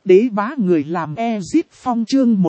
Đế bá người làm Ezit Phong chương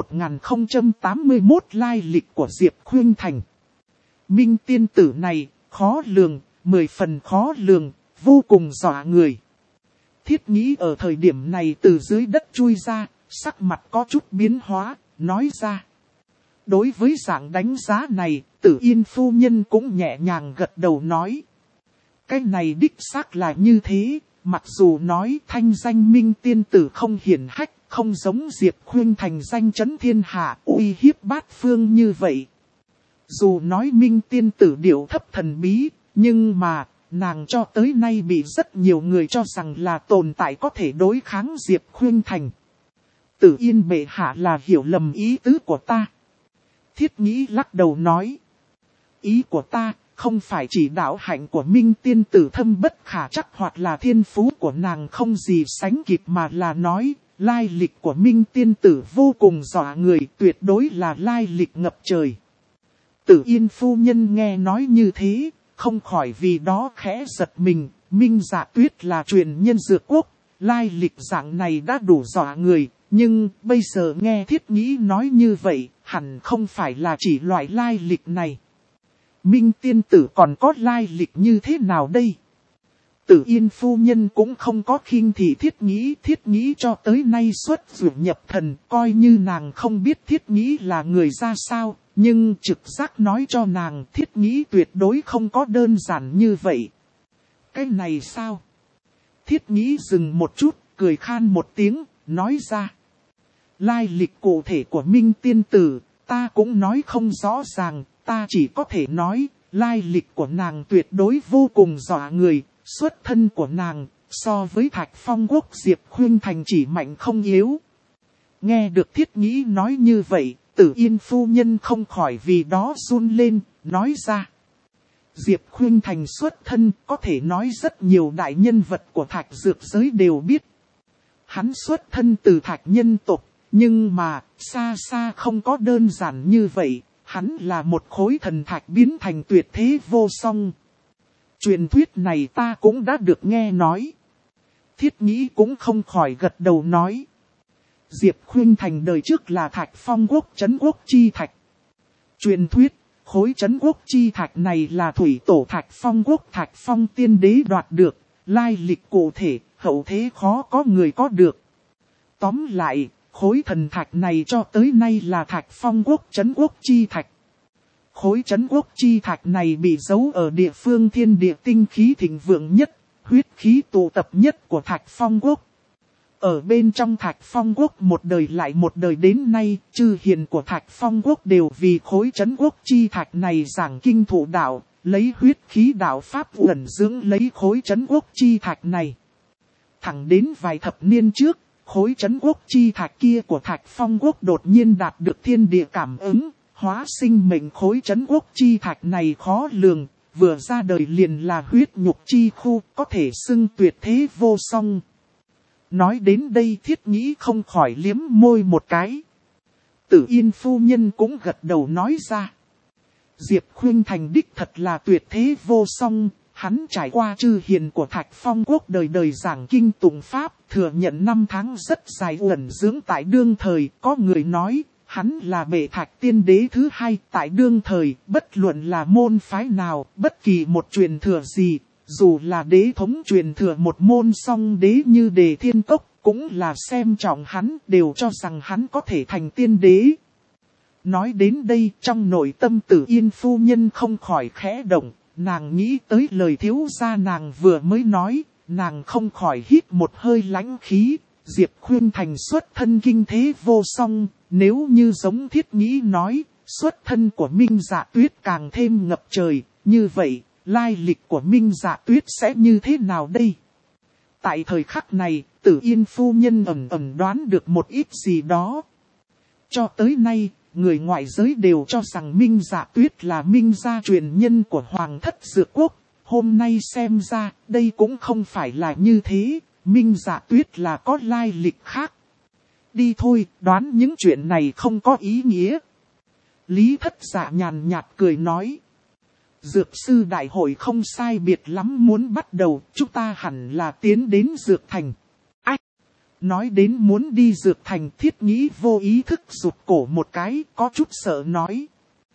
1081 lai lịch của Diệp Khuynh Thành. Minh tiên tử này, khó lường, 10 phần khó lường, vô cùng dọa người. Thiết Nghĩ ở thời điểm này từ dưới đất chui ra, sắc mặt có chút biến hóa, nói ra. Đối với dạng đánh giá này, Tử Yên phu nhân cũng nhẹ nhàng gật đầu nói. Cái này đích xác là như thế, mặc dù nói thanh danh Minh tiên tử không hiển hách, không giống Diệp Khuynh Thành danh chấn thiên hạ, uy hiếp bát phương như vậy. Dù nói Minh tiên tử điệu thấp thần bí, nhưng mà, nàng cho tới nay bị rất nhiều người cho rằng là tồn tại có thể đối kháng Diệp Khuynh Thành. Tử Yên bệ hạ là hiểu lầm ý tứ của ta. Thiết Nghĩ lắc đầu nói. Ý của ta, không phải chỉ đạo hạnh của Minh tiên tử thâm bất khả chắc hoặc là thiên phú của nàng không gì sánh kịp, mà là nói, lai lịch của Minh tiên tử vô cùng dọa người, tuyệt đối là lai lịch ngập trời. Tử Yên phu nhân nghe nói như thế, không khỏi vì đó khẽ giật mình. Minh Dạ Tuyết là truyền nhân Dược Quốc, lai lịch dạng này đã đủ dọa người, nhưng bây giờ nghe Thiết Nghĩ nói như vậy, hẳn không phải là chỉ loại lai lịch này. Minh tiên tử còn có lai lịch như thế nào đây? Tử Yên phu nhân cũng không có khinh thị Thiết Nghĩ cho tới nay xuất ruột nhập thần, coi như nàng không biết Thiết Nghĩ là người ra sao, nhưng trực giác nói cho nàng Thiết Nghĩ tuyệt đối không có đơn giản như vậy. Cái này sao? Thiết Nghĩ dừng một chút, cười khan một tiếng, nói ra. Lai lịch cụ thể của Minh tiên tử, ta cũng nói không rõ ràng, ta chỉ có thể nói, lai lịch của nàng tuyệt đối vô cùng dọa người, xuất thân của nàng, so với Thạch Phong quốc Diệp Khuynh Thành chỉ mạnh không yếu. Nghe được Thiết Nghĩ nói như vậy, Tử Yên phu nhân không khỏi vì đó run lên, nói ra. Diệp Khuynh Thành xuất thân có thể nói rất nhiều đại nhân vật của Thạch dược giới đều biết. Hắn xuất thân từ Thạch nhân tộc, nhưng mà xa xa không có đơn giản như vậy, hắn là một khối thần thạch biến thành tuyệt thế vô song. Truyền thuyết này ta cũng đã được nghe nói. Thiết Nghĩ cũng không khỏi gật đầu nói. Diệp Khuynh Thành đời trước là Thạch Phong quốc trấn quốc chi thạch. Truyền thuyết, khối trấn quốc chi thạch này là thủy tổ Thạch Phong quốc Thạch Phong tiên đế đoạt được, lai lịch cụ thể, hậu thế khó có người có được. Tóm lại, khối thần thạch này cho tới nay là Thạch Phong quốc trấn quốc chi thạch. Khối trấn quốc chi thạch này bị giấu ở địa phương thiên địa tinh khí thịnh vượng nhất, huyết khí tụ tập nhất của Thạch Phong quốc. Ở bên trong Thạch Phong quốc một đời lại một đời đến nay, chư hiền của Thạch Phong quốc đều vì khối trấn quốc chi thạch này giảng kinh thụ đạo, lấy huyết khí đạo pháp ẩn dưỡng lấy khối trấn quốc chi thạch này. Thẳng đến vài thập niên trước, khối trấn quốc chi thạch kia của Thạch Phong quốc đột nhiên đạt được thiên địa cảm ứng, hóa sinh mệnh khối trấn quốc chi thạch này khó lường, vừa ra đời liền là huyết nhục chi khu, có thể xưng tuyệt thế vô song. Nói đến đây Thiết Nghĩ không khỏi liếm môi một cái. Tử Yên phu nhân cũng gật đầu nói ra. Diệp Khuynh Thành đích thật là tuyệt thế vô song, hắn trải qua chư hiền của Thạch Phong quốc đời đời giảng kinh tụng pháp, thừa nhận năm tháng rất dài ẩn dưỡng tại đương thời, có người nói. Hắn là bệ Thạch tiên đế thứ hai tại đương thời, bất luận là môn phái nào, bất kỳ một truyền thừa gì, dù là đế thống truyền thừa một môn song đế như Đề Thiên Cốc, cũng là xem trọng hắn, đều cho rằng hắn có thể thành tiên đế. Nói đến đây, trong nội tâm Tử Yên phu nhân không khỏi khẽ động, nàng nghĩ tới lời thiếu gia nàng vừa mới nói, nàng không khỏi hít một hơi lãnh khí. Diệp Khuynh Thành xuất thân kinh thế vô song, nếu như giống Thiết Nghĩ nói, xuất thân của Minh Dạ Tuyết càng thêm ngập trời, như vậy, lai lịch của Minh Dạ Tuyết sẽ như thế nào đây? Tại thời khắc này, Tử Yên phu nhân ẩn ẩn đoán được một ít gì đó. Cho tới nay, người ngoại giới đều cho rằng Minh Dạ Tuyết là Minh gia truyền nhân của Hoàng thất Dược Quốc, hôm nay xem ra, đây cũng không phải là như thế. Minh Dạ Tuyết là có lai lịch khác. Đi thôi, đoán những chuyện này không có ý nghĩa. Lý Thất Dạ nhàn nhạt cười nói. Dược sư đại hội không sai biệt lắm muốn bắt đầu, chúng ta hẳn là tiến đến Dược Thành. Ách! Nói đến muốn đi dược thành, Thiết Nghĩ vô ý thức rụt cổ một cái, có chút sợ nói.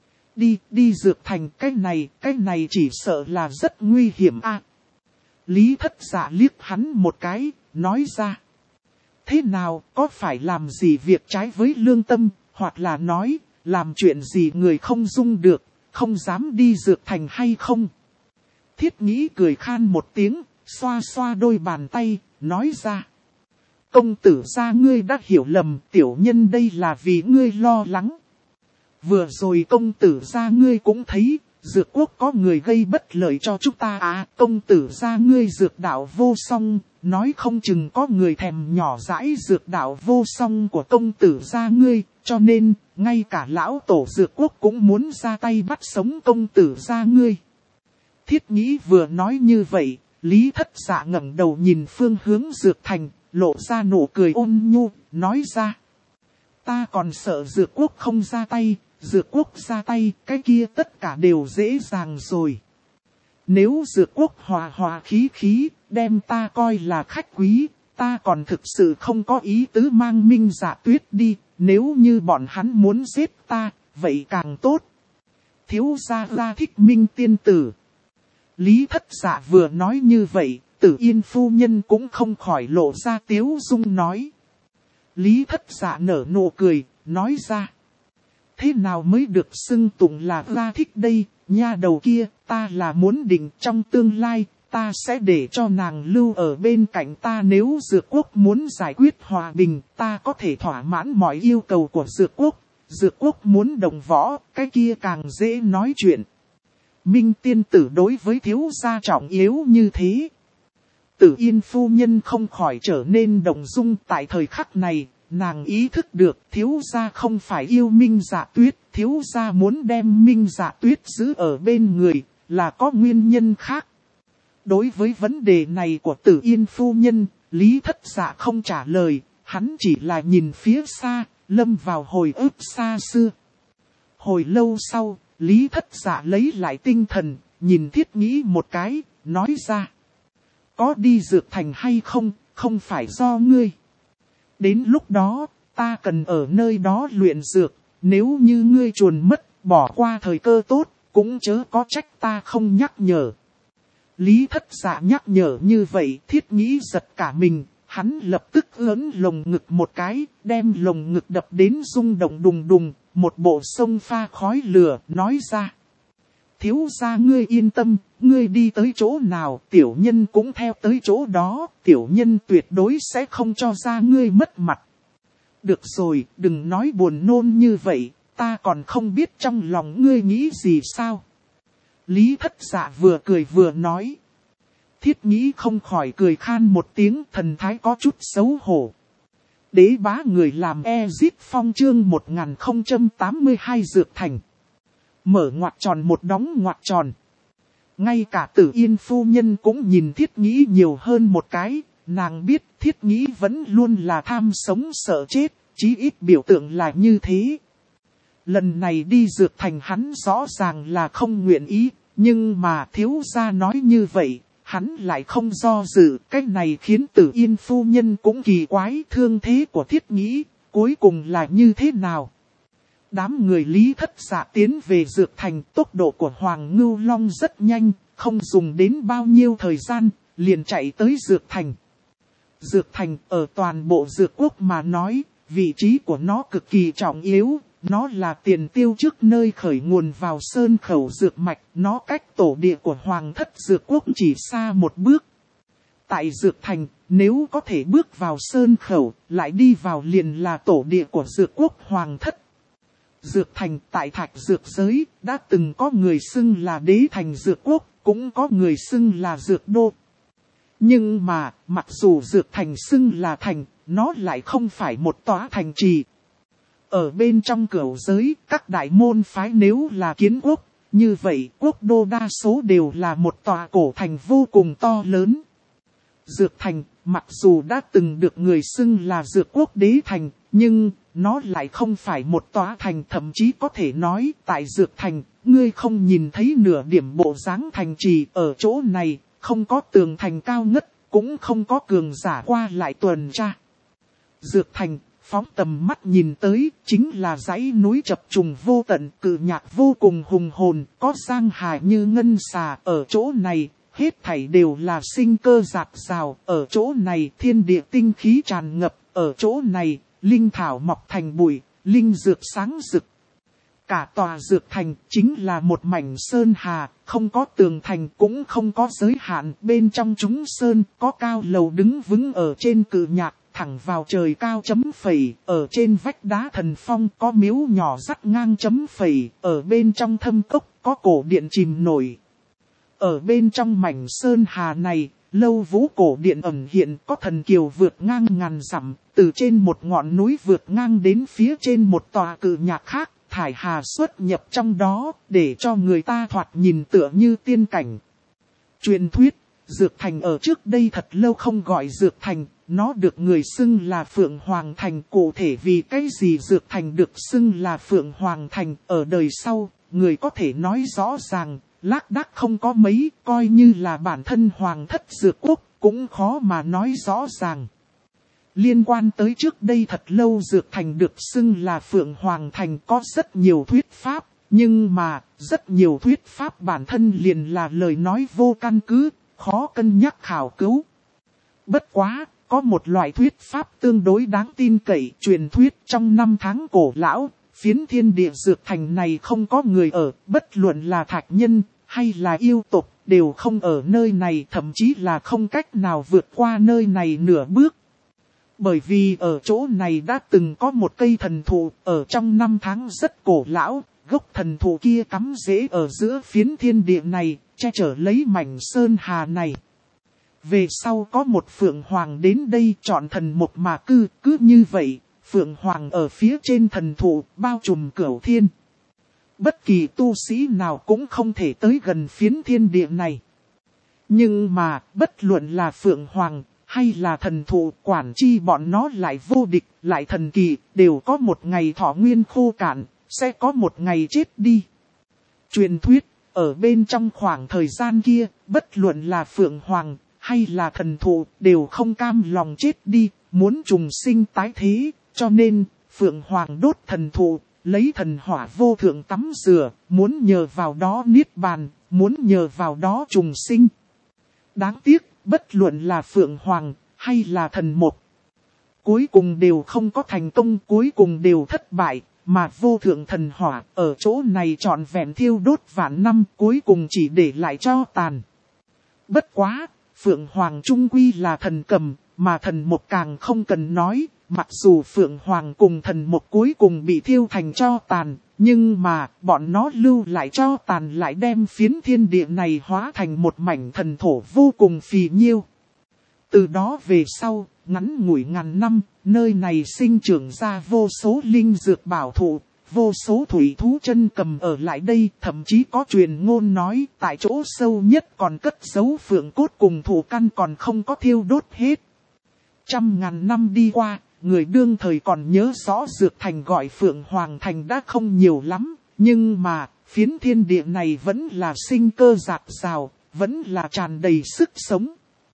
Đi dược thành, cái này chỉ sợ là rất nguy hiểm a. Lý Thất Dạ liếc hắn một cái, nói ra. Thế nào, có phải làm gì việc trái với lương tâm, hoặc là nói, làm chuyện gì người không dung được, không dám đi dược thành hay không? Thiết Nghĩ cười khan một tiếng, xoa xoa đôi bàn tay, nói ra. Công tử gia ngươi đã hiểu lầm, tiểu nhân đây là vì ngươi lo lắng. Vừa rồi công tử gia ngươi cũng thấy, dược quốc có người gây bất lợi cho chúng ta à, công tử gia ngươi dược đạo vô song, nói không chừng có người thèm nhỏ dãi dược đạo vô song của công tử gia ngươi, cho nên, ngay cả lão tổ dược quốc cũng muốn ra tay bắt sống công tử gia ngươi. Thiết Nghĩ vừa nói như vậy, Lý Thất Dạ ngẩng đầu nhìn phương hướng dược thành, lộ ra nụ cười ôn nhu, nói ra. Ta còn sợ dược quốc không ra tay, dược quốc ra tay, cái kia tất cả đều dễ dàng rồi. Nếu dược quốc hòa hòa khí khí, đem ta coi là khách quý, ta còn thực sự không có ý tứ mang Minh Dạ Tuyết đi, nếu như bọn hắn muốn giết ta, vậy càng tốt. Thiếu gia thích Minh tiên tử. Lý Thất Dạ vừa nói như vậy, Tử Yên phu nhân cũng không khỏi lộ ra tiếu dung nói. Lý Thất Dạ nở nụ cười, nói ra. Thế nào mới được xưng tụng là gia thích đây, nha đầu kia, ta là muốn định trong tương lai, ta sẽ để cho nàng lưu ở bên cạnh ta nếu dược quốc muốn giải quyết hòa bình, ta có thể thỏa mãn mọi yêu cầu của dược quốc. Dược quốc muốn đồng võ, cái kia càng dễ nói chuyện. Minh tiên tử đối với thiếu gia trọng yếu như thế. Tử Yên phu nhân không khỏi trở nên động dung tại thời khắc này, nàng ý thức được thiếu gia không phải yêu Minh Dạ Tuyết, thiếu gia muốn đem Minh Dạ Tuyết giữ ở bên người, là có nguyên nhân khác. Đối với vấn đề này của Tử Yên phu nhân, Lý Thất Dạ không trả lời, hắn chỉ là nhìn phía xa, lâm vào hồi ức xa xưa. Hồi lâu sau, Lý Thất Dạ lấy lại tinh thần, nhìn Thiết Nghĩ một cái, nói ra. Có đi dược thành hay không, không phải do ngươi. Đến lúc đó, ta cần ở nơi đó luyện dược, nếu như ngươi chuồn mất, bỏ qua thời cơ tốt, cũng chớ có trách ta không nhắc nhở. Lý Thất Dạ nhắc nhở như vậy, Thiết Nghĩ giật cả mình, hắn lập tức ướn lồng ngực một cái, đem lồng ngực đập đến rung động đùng đùng, một bộ sông pha khói lửa, nói ra. Thiếu gia ngươi yên tâm, ngươi đi tới chỗ nào, tiểu nhân cũng theo tới chỗ đó, tiểu nhân tuyệt đối sẽ không cho ra ngươi mất mặt. Được rồi, đừng nói buồn nôn như vậy, ta còn không biết trong lòng ngươi nghĩ gì sao. Lý Thất Dạ vừa cười vừa nói. Thiết Nghĩ không khỏi cười khan một tiếng, thần thái có chút xấu hổ. Đế bá người làm Ezit Phong chương 1082 dược thành. Mở ngoặc tròn một đóng ngoặc tròn. Ngay cả Tử Yên phu nhân cũng nhìn Thiết Nghĩ nhiều hơn một cái, nàng biết Thiết Nghĩ vẫn luôn là tham sống sợ chết, chí ít biểu tượng là như thế. Lần này đi dược thành hắn rõ ràng là không nguyện ý, nhưng mà thiếu gia nói như vậy, hắn lại không do dự. Cái này khiến Tử Yên phu nhân cũng kỳ quái thương thế của Thiết Nghĩ, cuối cùng là như thế nào. Đám người Lý Thất Dạ tiến về dược thành, tốc độ của Hoàng Ngưu Long rất nhanh, không dùng đến bao nhiêu thời gian, liền chạy tới dược thành. Dược thành ở toàn bộ dược quốc mà nói, vị trí của nó cực kỳ trọng yếu, nó là tiền tiêu trước nơi khởi nguồn vào sơn khẩu dược mạch, nó cách tổ địa của Hoàng thất dược quốc chỉ xa một bước. Tại dược thành, nếu có thể bước vào sơn khẩu, lại đi vào liền là tổ địa của dược quốc Hoàng thất. Dược thành tại thạch dược giới, đã từng có người xưng là đế thành dược quốc, cũng có người xưng là dược đô. Nhưng mà, mặc dù dược thành xưng là thành, nó lại không phải một tòa thành trì. Ở bên trong cửu giới, các đại môn phái nếu là kiến quốc, như vậy quốc đô đa số đều là một tòa cổ thành vô cùng to lớn. Dược thành, mặc dù đã từng được người xưng là dược quốc đế thành, nhưng nó lại không phải một tòa thành, thậm chí có thể nói tại dược thành, ngươi không nhìn thấy nửa điểm bộ dáng thành trì. Ở chỗ này, không có tường thành cao ngất, cũng không có cường giả qua lại tuần tra. Dược thành, phóng tầm mắt nhìn tới, chính là dãy núi chập trùng vô tận, cự nhạc vô cùng hùng hồn, có giang hà như ngân xà. Ở chỗ này, hết thảy đều là sinh cơ dạt dào. Ở chỗ này, thiên địa tinh khí tràn ngập. Ở chỗ này, linh thảo mọc thành bụi, linh dược sáng rực. Cả tòa dược thành chính là một mảnh sơn hà, không có tường thành cũng không có giới hạn. Bên trong chúng sơn có cao lầu đứng vững ở trên cự nhạc, thẳng vào trời cao chấm phẩy. Ở trên vách đá thần phong có miếu nhỏ dắt ngang chấm phẩy. Ở bên trong thâm cốc có cổ điện chìm nổi. Ở bên trong mảnh sơn hà này, lâu vũ cổ điện ẩn hiện có thần kiều vượt ngang ngàn dặm. Từ trên một ngọn núi vượt ngang đến phía trên một tòa cự nhạc khác. Thải hà xuất nhập trong đó, để cho người ta thoạt nhìn tựa như tiên cảnh. Truyền thuyết, Dược Thành ở trước đây thật lâu không gọi Dược Thành, nó được người xưng là Phượng Hoàng Thành. Cụ thể vì cái gì Dược Thành được xưng là Phượng Hoàng Thành, ở đời sau, người có thể nói rõ ràng, lác đác không có mấy, coi như là bản thân Hoàng thất Dược Quốc, cũng khó mà nói rõ ràng. Liên quan tới trước đây thật lâu Dược Thành được xưng là Phượng Hoàng Thành có rất nhiều thuyết pháp, nhưng mà rất nhiều thuyết pháp bản thân liền là lời nói vô căn cứ, khó cân nhắc khảo cứu. Bất quá, có một loại thuyết pháp tương đối đáng tin cậy, truyền thuyết trong năm tháng cổ lão, phiến thiên địa Dược Thành này không có người ở, bất luận là thạch nhân hay là yêu tộc đều không ở nơi này, thậm chí là không cách nào vượt qua nơi này nửa bước. Bởi vì ở chỗ này đã từng có một cây thần thụ, ở trong năm tháng rất cổ lão, gốc thần thụ kia cắm rễ ở giữa phiến thiên địa này, che chở lấy mảnh sơn hà này. Về sau có một Phượng Hoàng đến đây chọn thần một mà cứ như vậy, Phượng Hoàng ở phía trên thần thụ, bao trùm cửu thiên. Bất kỳ tu sĩ nào cũng không thể tới gần phiến thiên địa này. Nhưng mà, bất luận là Phượng Hoàng, hay là thần thụ, quản chi bọn nó lại vô địch, lại thần kỳ, đều có một ngày thọ nguyên khô cạn, sẽ có một ngày chết đi. Truyền thuyết, ở bên trong khoảng thời gian kia, bất luận là Phượng Hoàng, hay là thần thụ, đều không cam lòng chết đi, muốn trùng sinh tái thế, cho nên, Phượng Hoàng đốt thần thụ, lấy thần hỏa vô thượng tắm rửa, muốn nhờ vào đó niết bàn, muốn nhờ vào đó trùng sinh. Đáng tiếc, bất luận là Phượng Hoàng, hay là thần một, cuối cùng đều không có thành công, cuối cùng đều thất bại, mà vô thượng thần hỏa ở chỗ này trọn vẹn thiêu đốt vạn năm, cuối cùng chỉ để lại cho tàn. Bất quá, Phượng Hoàng trung quy là thần cầm, mà thần một càng không cần nói, mặc dù Phượng Hoàng cùng thần một cuối cùng bị thiêu thành cho tàn, nhưng mà bọn nó lưu lại cho tàn lại đem phiến thiên địa này hóa thành một mảnh thần thổ vô cùng phì nhiêu. Từ đó về sau, ngắn ngủi ngàn năm, nơi này sinh trưởng ra vô số linh dược bảo thụ, vô số thủy thú chân cầm ở lại đây, thậm chí có truyền ngôn nói tại chỗ sâu nhất còn cất giấu phượng cốt cùng thụ căn còn không có thiêu đốt hết. Trăm ngàn năm đi qua, người đương thời còn nhớ rõ Dược Thành gọi Phượng Hoàng Thành đã không nhiều lắm, nhưng mà phiến thiên địa này vẫn là sinh cơ dạt dào, vẫn là tràn đầy sức sống.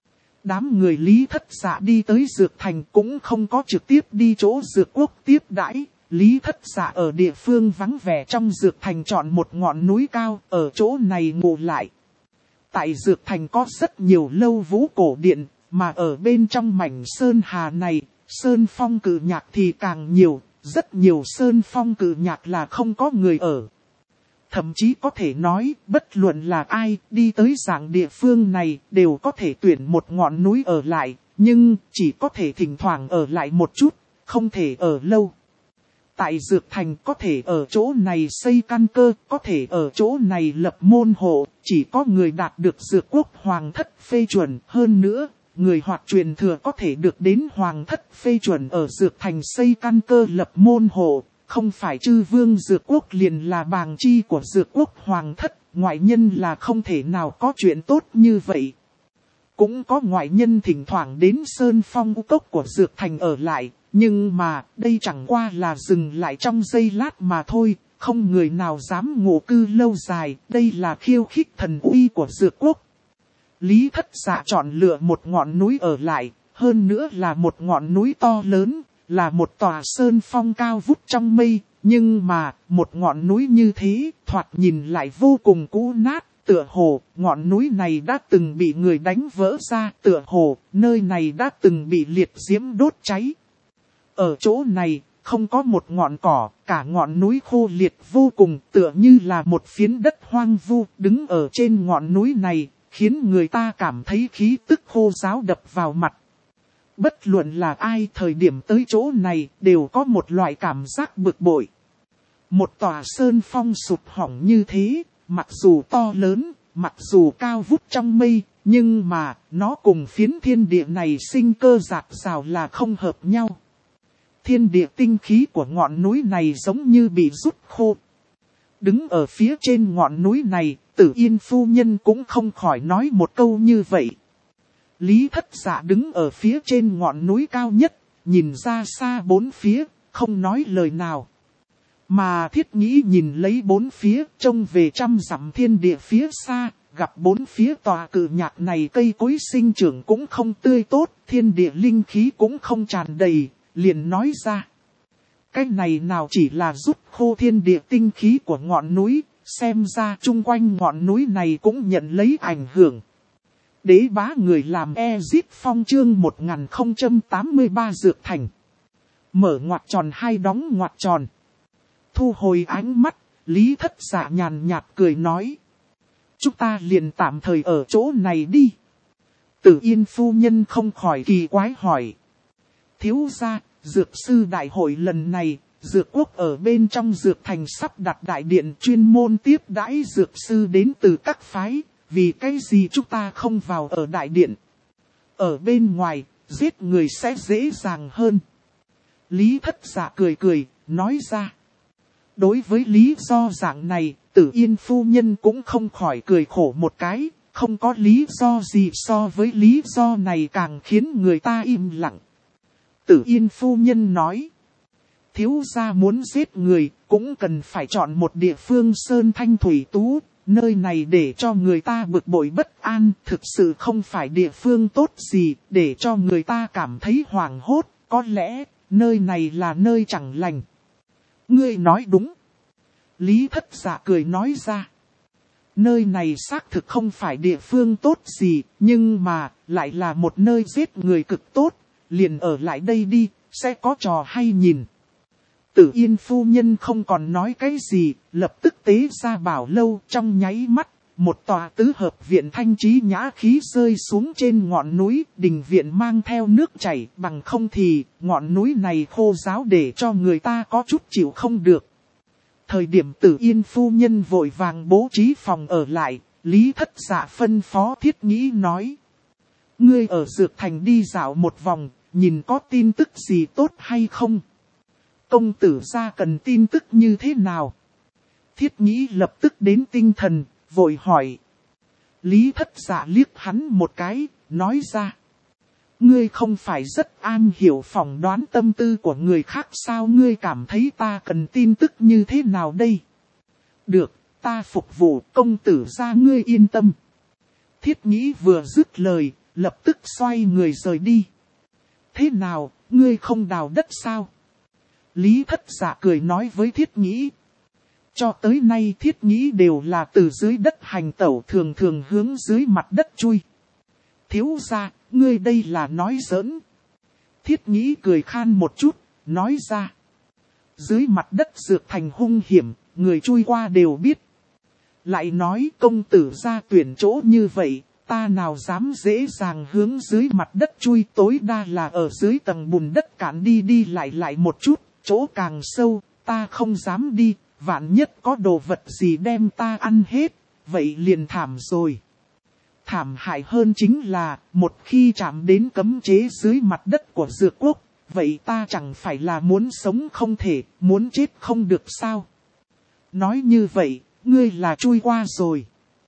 Đám người Lý Thất Dạ đi tới Dược Thành cũng không có trực tiếp đi chỗ Dược Quốc tiếp đãi. Lý Thất Dạ ở địa phương vắng vẻ trong Dược Thành chọn một ngọn núi cao, ở chỗ này ngủ lại. Tại Dược Thành có rất nhiều lâu vũ cổ điện, mà ở bên trong mảnh sơn hà này, sơn phong cự nhạc thì càng nhiều, rất nhiều sơn phong cự nhạc là không có người ở. Thậm chí có thể nói, bất luận là ai đi tới dạng địa phương này đều có thể tuyển một ngọn núi ở lại, nhưng chỉ có thể thỉnh thoảng ở lại một chút, không thể ở lâu. Tại Dược Thành có thể ở chỗ này xây căn cơ, có thể ở chỗ này lập môn hộ, chỉ có người đạt được Dược Quốc Hoàng thất phê chuẩn. Hơn nữa, người hoặc truyền thừa có thể được đến Hoàng thất phê chuẩn ở Dược Thành xây căn cơ lập môn hộ. Không phải chư vương Dược Quốc liền là bàng chi của Dược Quốc Hoàng thất, ngoại nhân là không thể nào có chuyện tốt như vậy. Cũng có ngoại nhân thỉnh thoảng đến sơn phong cốc của Dược Thành ở lại, nhưng mà đây chẳng qua là dừng lại trong giây lát mà thôi, không người nào dám ngụ cư lâu dài, đây là khiêu khích thần uy của Dược Quốc. Lý Thất Dạ chọn lựa một ngọn núi ở lại, hơn nữa là một ngọn núi to lớn. là một tòa sơn phong cao vút trong mây, nhưng mà một ngọn núi như thế, thoạt nhìn lại vô cùng cũ nát, tựa hồ ngọn núi này đã từng bị người đánh vỡ ra, tựa hồ nơi này đã từng bị liệt diễm đốt cháy. Ở chỗ này, không có một ngọn cỏ, cả ngọn núi khô liệt vô cùng, tựa như là một phiến đất hoang vu, đứng ở trên ngọn núi này, khiến người ta cảm thấy khí tức khô ráo đập vào mặt. Bất luận là ai thời điểm tới chỗ này, đều có một loại cảm giác bực bội. Một tòa sơn phong sụp hỏng như thế, mặc dù to lớn, mặc dù cao vút trong mây, nhưng mà, nó cùng phiến thiên địa này sinh cơ rạc rào là không hợp nhau. Thiên địa tinh khí của ngọn núi này giống như bị rút khô. Đứng ở phía trên ngọn núi này, Tử Yên phu nhân cũng không khỏi nói một câu như vậy. Lý Thất Dạ đứng ở phía trên ngọn núi cao nhất, nhìn ra xa bốn phía, không nói lời nào. Mà Thiết Nghĩ nhìn lấy bốn phía, trông về trăm dặm thiên địa phía xa, gặp bốn phía tòa cự nhạc này cây cối sinh trưởng cũng không tươi tốt, thiên địa linh khí cũng không tràn đầy, liền nói ra. Cái này nào chỉ là rút khô thiên địa tinh khí của ngọn núi, xem ra chung quanh ngọn núi này cũng nhận lấy ảnh hưởng. Đế bá người làm Ezip Phong chương 1083 Dược Thành. Mở ngoặc tròn hai đóng ngoặc tròn. Thu hồi ánh mắt, Lý Thất Dạ nhàn nhạt cười nói. Chúng ta liền tạm thời ở chỗ này đi. Tử Yên phu nhân không khỏi kỳ quái hỏi. Thiếu gia, dược sư đại hội lần này, dược quốc ở bên trong dược thành sắp đặt đại điện chuyên môn tiếp đãi dược sư đến từ các phái. Vì cái gì chúng ta không vào ở đại điện? Ở bên ngoài, giết người sẽ dễ dàng hơn. Lý Thất Dạ cười cười, nói ra. Đối với lý do dạng này, Tử Yên phu nhân cũng không khỏi cười khổ một cái, không có lý do gì so với lý do này càng khiến người ta im lặng. Tử Yên phu nhân nói, thiếu gia muốn giết người, cũng cần phải chọn một địa phương sơn thanh thủy tú, nơi này để cho người ta bực bội bất an, thực sự không phải địa phương tốt gì, để cho người ta cảm thấy hoảng hốt, có lẽ, nơi này là nơi chẳng lành. Ngươi nói đúng. Lý Thất Dạ cười nói ra. Nơi này xác thực không phải địa phương tốt gì, nhưng mà, lại là một nơi giết người cực tốt, liền ở lại đây đi, sẽ có trò hay nhìn. Tử Yên phu nhân không còn nói cái gì, lập tức tế ra bảo lâu trong nháy mắt, một tòa tứ hợp viện thanh trí nhã khí rơi xuống trên ngọn núi, đình viện mang theo nước chảy, bằng không thì ngọn núi này khô ráo để cho người ta có chút chịu không được. Thời điểm Tử Yên phu nhân vội vàng bố trí phòng ở lại, Lý Thất Dạ phân phó Thiết Nghĩ nói. Ngươi ở Dược Thành đi dạo một vòng, nhìn có tin tức gì tốt hay không? Công tử gia cần tin tức như thế nào? Thiết Nghĩ lập tức đến tinh thần, vội hỏi. Lý Thất Dạ liếc hắn một cái, nói ra. Ngươi không phải rất an hiểu phỏng đoán tâm tư của người khác sao, ngươi cảm thấy ta cần tin tức như thế nào đây? Được, ta phục vụ, công tử gia ngươi yên tâm. Thiết Nghĩ vừa dứt lời, lập tức xoay người rời đi. Thế nào, ngươi không đào đất sao? Lý Thất Dạ cười nói với Thiết Nghĩ. Cho tới nay Thiết Nghĩ đều là từ dưới đất hành tẩu, thường thường hướng dưới mặt đất chui. Thiếu gia, ngươi đây là nói giỡn. Thiết Nghĩ cười khan một chút, nói ra. Dưới mặt đất Dược Thành hung hiểm, người chui qua đều biết. Lại nói công tử gia tuyển chỗ như vậy, ta nào dám dễ dàng hướng dưới mặt đất chui, tối đa là ở dưới tầng bùn đất cản đi lại một chút, chỗ càng sâu, ta không dám đi, vạn nhất có đồ vật gì đem ta ăn hết, vậy liền thảm rồi. Thảm hại hơn chính là, một khi chạm đến cấm chế dưới mặt đất của Dược Quốc, vậy ta chẳng phải là muốn sống không thể, muốn chết không được sao? Nói như vậy, ngươi là chui qua rồi.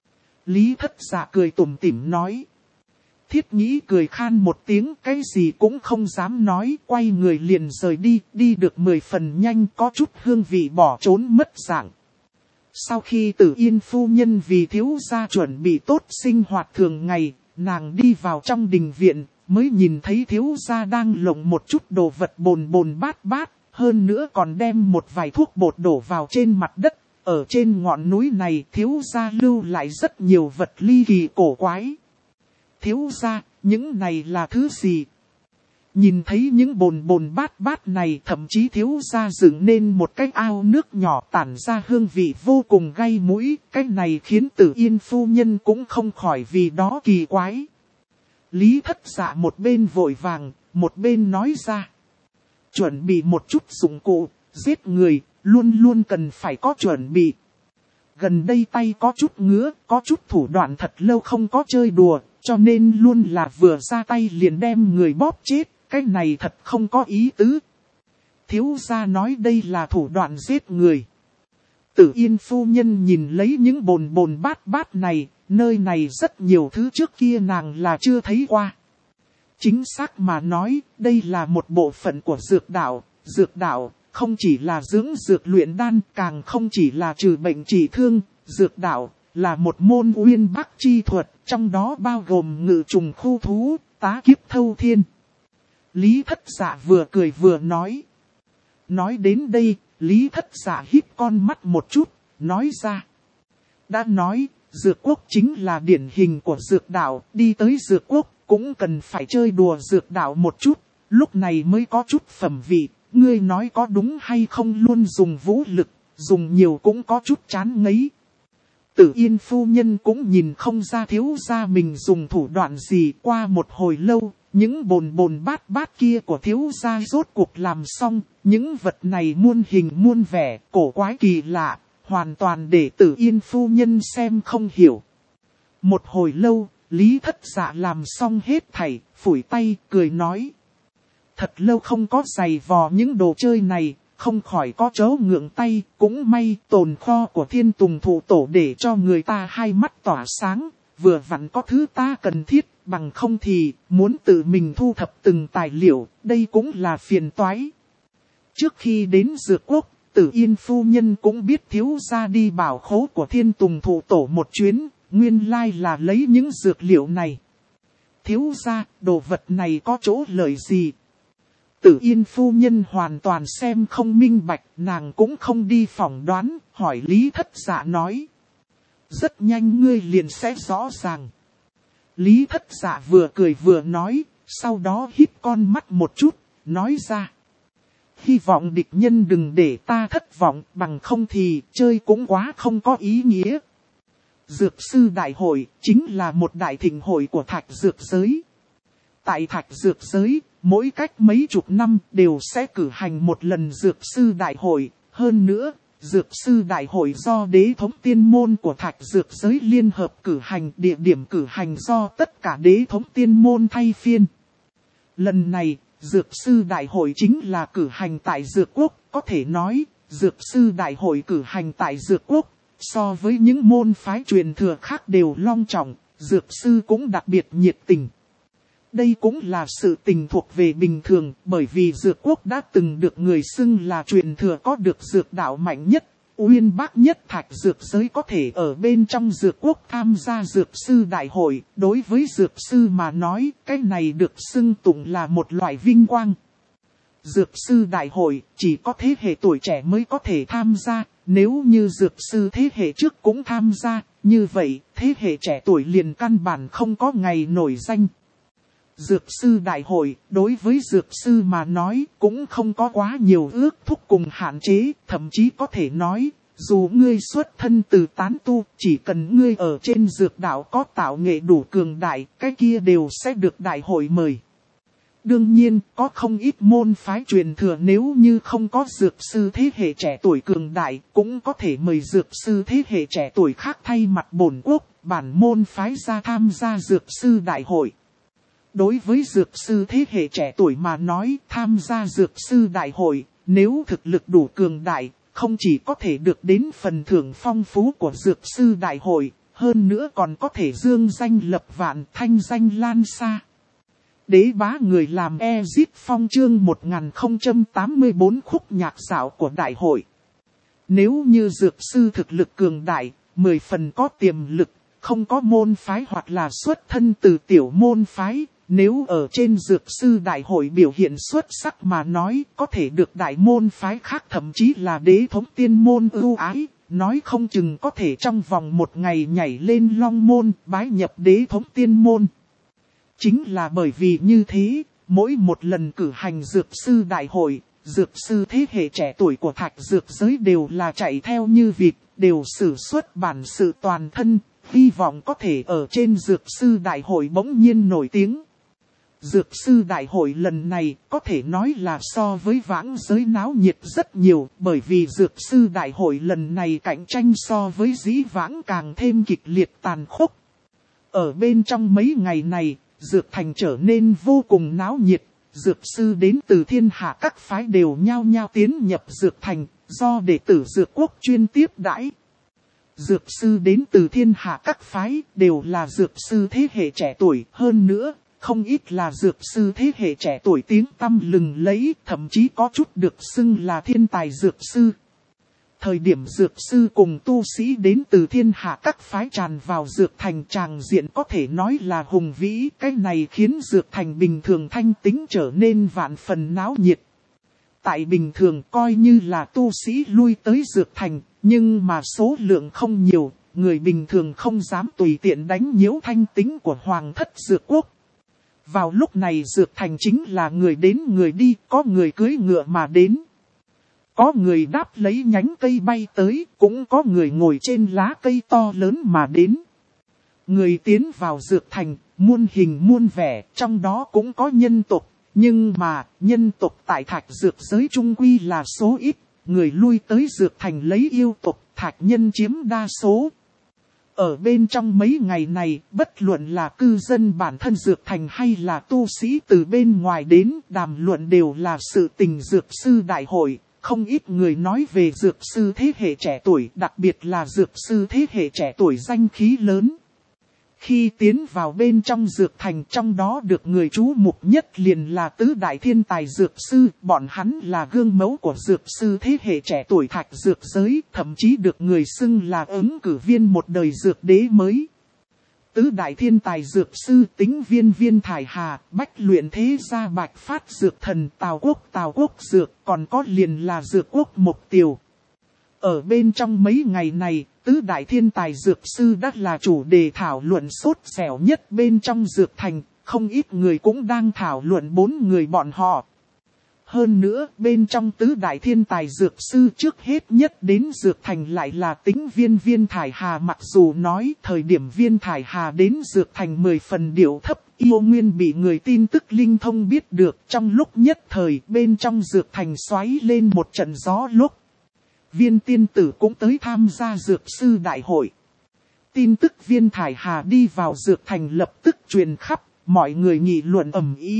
Lý Thất Dạ cười tủm tỉm nói. Thiết Nghĩ cười khan một tiếng, cái gì cũng không dám nói, quay người liền rời đi, đi được 10 phần nhanh, có chút hương vị bỏ trốn mất dạng. Sau khi Tử Yên phu nhân vì thiếu gia chuẩn bị tốt sinh hoạt thường ngày, nàng đi vào trong đình viện, mới nhìn thấy thiếu gia đang lộng một chút đồ vật bồn bồn bát bát, hơn nữa còn đem một vài thuốc bột đổ vào trên mặt đất. Ở trên ngọn núi này thiếu gia lưu lại rất nhiều vật ly kỳ cổ quái. Thiếu gia, những này là thứ gì? Nhìn thấy những bồn bồn bát bát này, thậm chí thiếu gia dựng nên một cái ao nước nhỏ tản ra hương vị vô cùng gay mũi. Cái này khiến Tử Yên phu nhân cũng không khỏi vì đó kỳ quái. Lý Thất Dạ một bên vội vàng, một bên nói ra. Chuẩn bị một chút dụng cụ, giết người, luôn luôn cần phải có chuẩn bị. Gần đây tay có chút ngứa, có chút thủ đoạn thật lâu không có chơi đùa, cho nên luôn là vừa ra tay liền đem người bóp chết, cái này thật không có ý tứ. Thiếu gia nói đây là thủ đoạn giết người. Tử Yên phu nhân nhìn lấy những bồn bồn bát bát này, nơi này rất nhiều thứ trước kia nàng là chưa thấy qua. Chính xác mà nói, đây là một bộ phận của dược đạo. Dược đạo không chỉ là dưỡng dược luyện đan, càng không chỉ là trừ bệnh trị thương. Dược đạo là một môn uyên bác chi thuật, trong đó bao gồm ngự trùng khu thú, tá kiếp thâu thiên. Lý Thất Dạ vừa cười vừa nói. Nói đến đây, Lý Thất Dạ híp con mắt một chút, nói ra. Đã nói, dược quốc chính là điển hình của dược đạo, đi tới dược quốc cũng cần phải chơi đùa dược đạo một chút, lúc này mới có chút phẩm vị. Ngươi nói có đúng hay không, luôn dùng vũ lực, dùng nhiều cũng có chút chán ngấy. Tử Yên phu nhân cũng nhìn không ra thiếu gia mình dùng thủ đoạn gì. Qua một hồi lâu, những bồn bồn bát bát kia của thiếu gia rốt cuộc làm xong. Những vật này muôn hình muôn vẻ, cổ quái kỳ lạ, hoàn toàn để Tử Yên phu nhân xem không hiểu. Một hồi lâu, Lý Thất Dạ làm xong hết thảy, phủi tay, cười nói. Thật lâu không có giày vò những đồ chơi này, không khỏi có chấu ngượng tay, cũng may tồn kho của Thiên Tùng Thụ Tổ để cho người ta hai mắt tỏa sáng, vừa vặn có thứ ta cần thiết, bằng không thì muốn tự mình thu thập từng tài liệu, đây cũng là phiền toái. Trước khi đến Dược Quốc, Tử Yên phu nhân cũng biết thiếu gia đi bảo khố của Thiên Tùng Thụ Tổ một chuyến, nguyên lai là lấy những dược liệu này. Thiếu gia, đồ vật này có chỗ lợi gì? Tử Yên phu nhân hoàn toàn xem không minh bạch, nàng cũng không đi phỏng đoán, hỏi Lý Thất Dạ nói. Rất nhanh ngươi liền sẽ rõ ràng. Lý Thất Dạ vừa cười vừa nói, sau đó híp con mắt một chút, nói ra. Hy vọng địch nhân đừng để ta thất vọng, bằng không thì chơi cũng quá không có ý nghĩa. Dược sư đại hội chính là một đại thịnh hội của thạch dược giới. Tại thạch dược giới, mỗi cách mấy chục năm đều sẽ cử hành một lần dược sư đại hội. Hơn nữa, dược sư đại hội do đế thống tiên môn của thạch dược giới liên hợp cử hành, địa điểm cử hành do tất cả đế thống tiên môn thay phiên. Lần này, dược sư đại hội chính là cử hành tại dược quốc, có thể nói, dược sư đại hội cử hành tại dược quốc, so với những môn phái truyền thừa khác đều long trọng, dược sư cũng đặc biệt nhiệt tình. Đây cũng là sự tình thuộc về bình thường, bởi vì dược quốc đã từng được người xưng là truyền thừa có được dược đạo mạnh nhất, uyên bác nhất thạch dược giới có thể ở bên trong dược quốc tham gia dược sư đại hội. Đối với dược sư mà nói, cái này được xưng tụng là một loại vinh quang. Dược sư đại hội chỉ có thế hệ tuổi trẻ mới có thể tham gia, nếu như dược sư thế hệ trước cũng tham gia, như vậy thế hệ trẻ tuổi liền căn bản không có ngày nổi danh. Dược sư đại hội, đối với dược sư mà nói, cũng không có quá nhiều ước thúc cùng hạn chế, thậm chí có thể nói, dù ngươi xuất thân từ tán tu, chỉ cần ngươi ở trên dược đạo có tạo nghệ đủ cường đại, cái kia đều sẽ được đại hội mời. Đương nhiên, có không ít môn phái truyền thừa nếu như không có dược sư thế hệ trẻ tuổi cường đại, cũng có thể mời dược sư thế hệ trẻ tuổi khác thay mặt bổn quốc, bản môn phái ra tham gia dược sư đại hội. Đối với dược sư thế hệ trẻ tuổi mà nói, tham gia dược sư đại hội, nếu thực lực đủ cường đại, không chỉ có thể được đến phần thưởng phong phú của dược sư đại hội, hơn nữa còn có thể dương danh lập vạn, thanh danh lan xa. Đế bá người làm Ezit Phong chương 1084 khúc nhạc dạo của đại hội. Nếu như dược sư thực lực cường đại, 10 phần có tiềm lực, không có môn phái hoặc là xuất thân từ tiểu môn phái, nếu ở trên dược sư đại hội biểu hiện xuất sắc mà nói có thể được đại môn phái khác thậm chí là đế thống tiên môn ưu ái, nói không chừng có thể trong vòng một ngày nhảy lên long môn bái nhập đế thống tiên môn. Chính là bởi vì như thế, mỗi một lần cử hành dược sư đại hội, dược sư thế hệ trẻ tuổi của thạch dược giới đều là chạy theo như vịt, đều sử xuất bản sự toàn thân, hy vọng có thể ở trên dược sư đại hội bỗng nhiên nổi tiếng. Dược sư đại hội lần này có thể nói là so với vãng giới náo nhiệt rất nhiều, bởi vì dược sư đại hội lần này cạnh tranh so với dĩ vãng càng thêm kịch liệt tàn khốc. Ở bên trong mấy ngày này, dược thành trở nên vô cùng náo nhiệt, dược sư đến từ thiên hạ các phái đều nhao nhao tiến nhập dược thành, do đệ tử dược quốc chuyên tiếp đãi. Dược sư đến từ thiên hạ các phái đều là dược sư thế hệ trẻ tuổi, hơn nữa, không ít là dược sư thế hệ trẻ tuổi tiếng tăm lừng lẫy, thậm chí có chút được xưng là thiên tài dược sư. Thời điểm dược sư cùng tu sĩ đến từ thiên hạ các phái tràn vào dược thành, tràng diện có thể nói là hùng vĩ, cái này khiến dược thành bình thường thanh tĩnh trở nên vạn phần náo nhiệt. Tại bình thường coi như là tu sĩ lui tới dược thành, nhưng mà số lượng không nhiều, người bình thường không dám tùy tiện đánh nhiễu thanh tĩnh của hoàng thất dược quốc. Vào lúc này dược thành chính là người đến người đi, có người cưỡi ngựa mà đến. Có người đáp lấy nhánh cây bay tới, cũng có người ngồi trên lá cây to lớn mà đến. Người tiến vào dược thành, muôn hình muôn vẻ, trong đó cũng có nhân tộc. Nhưng mà, nhân tộc tại thạch dược giới trung quy là số ít, người lui tới dược thành lấy yêu tộc, thạch nhân chiếm đa số. Ở bên trong mấy ngày này, bất luận là cư dân bản thân dược thành hay là tu sĩ từ bên ngoài đến, đàm luận đều là sự tình dược sư đại hội. Không ít người nói về dược sư thế hệ trẻ tuổi, đặc biệt là dược sư thế hệ trẻ tuổi danh khí lớn. Khi tiến vào bên trong dược thành, trong đó được người chú mục nhất liền là tứ đại thiên tài dược sư, bọn hắn là gương mẫu của dược sư thế hệ trẻ tuổi thạch dược giới, thậm chí được người xưng là ứng cử viên một đời dược đế mới. Tứ đại thiên tài dược sư Tính Viên Viên Thải Hà, Bách Luyện Thế Gia Bạch Phát Dược Thần, Tào Quốc Dược, còn có liền là Dược Quốc Mộc Tiều. Ở bên trong mấy ngày này, tứ đại thiên tài dược sư đã là chủ đề thảo luận sốt dẻo nhất bên trong dược thành, không ít người cũng đang thảo luận bốn người bọn họ. Hơn nữa, bên trong tứ đại thiên tài dược sư trước hết nhất đến dược thành lại là Tính Viên Viên Thải Hà, mặc dù nói thời điểm Viên Thải Hà đến dược thành 10 phần điệu thấp, yêu nguyên bị người tin tức linh thông biết được, trong lúc nhất thời bên trong dược thành xoáy lên một trận gió lúc. Viên tiên tử cũng tới tham gia dược sư đại hội. Tin tức Viên Thải Hà đi vào dược thành lập tức truyền khắp, mọi người nghị luận ầm ĩ.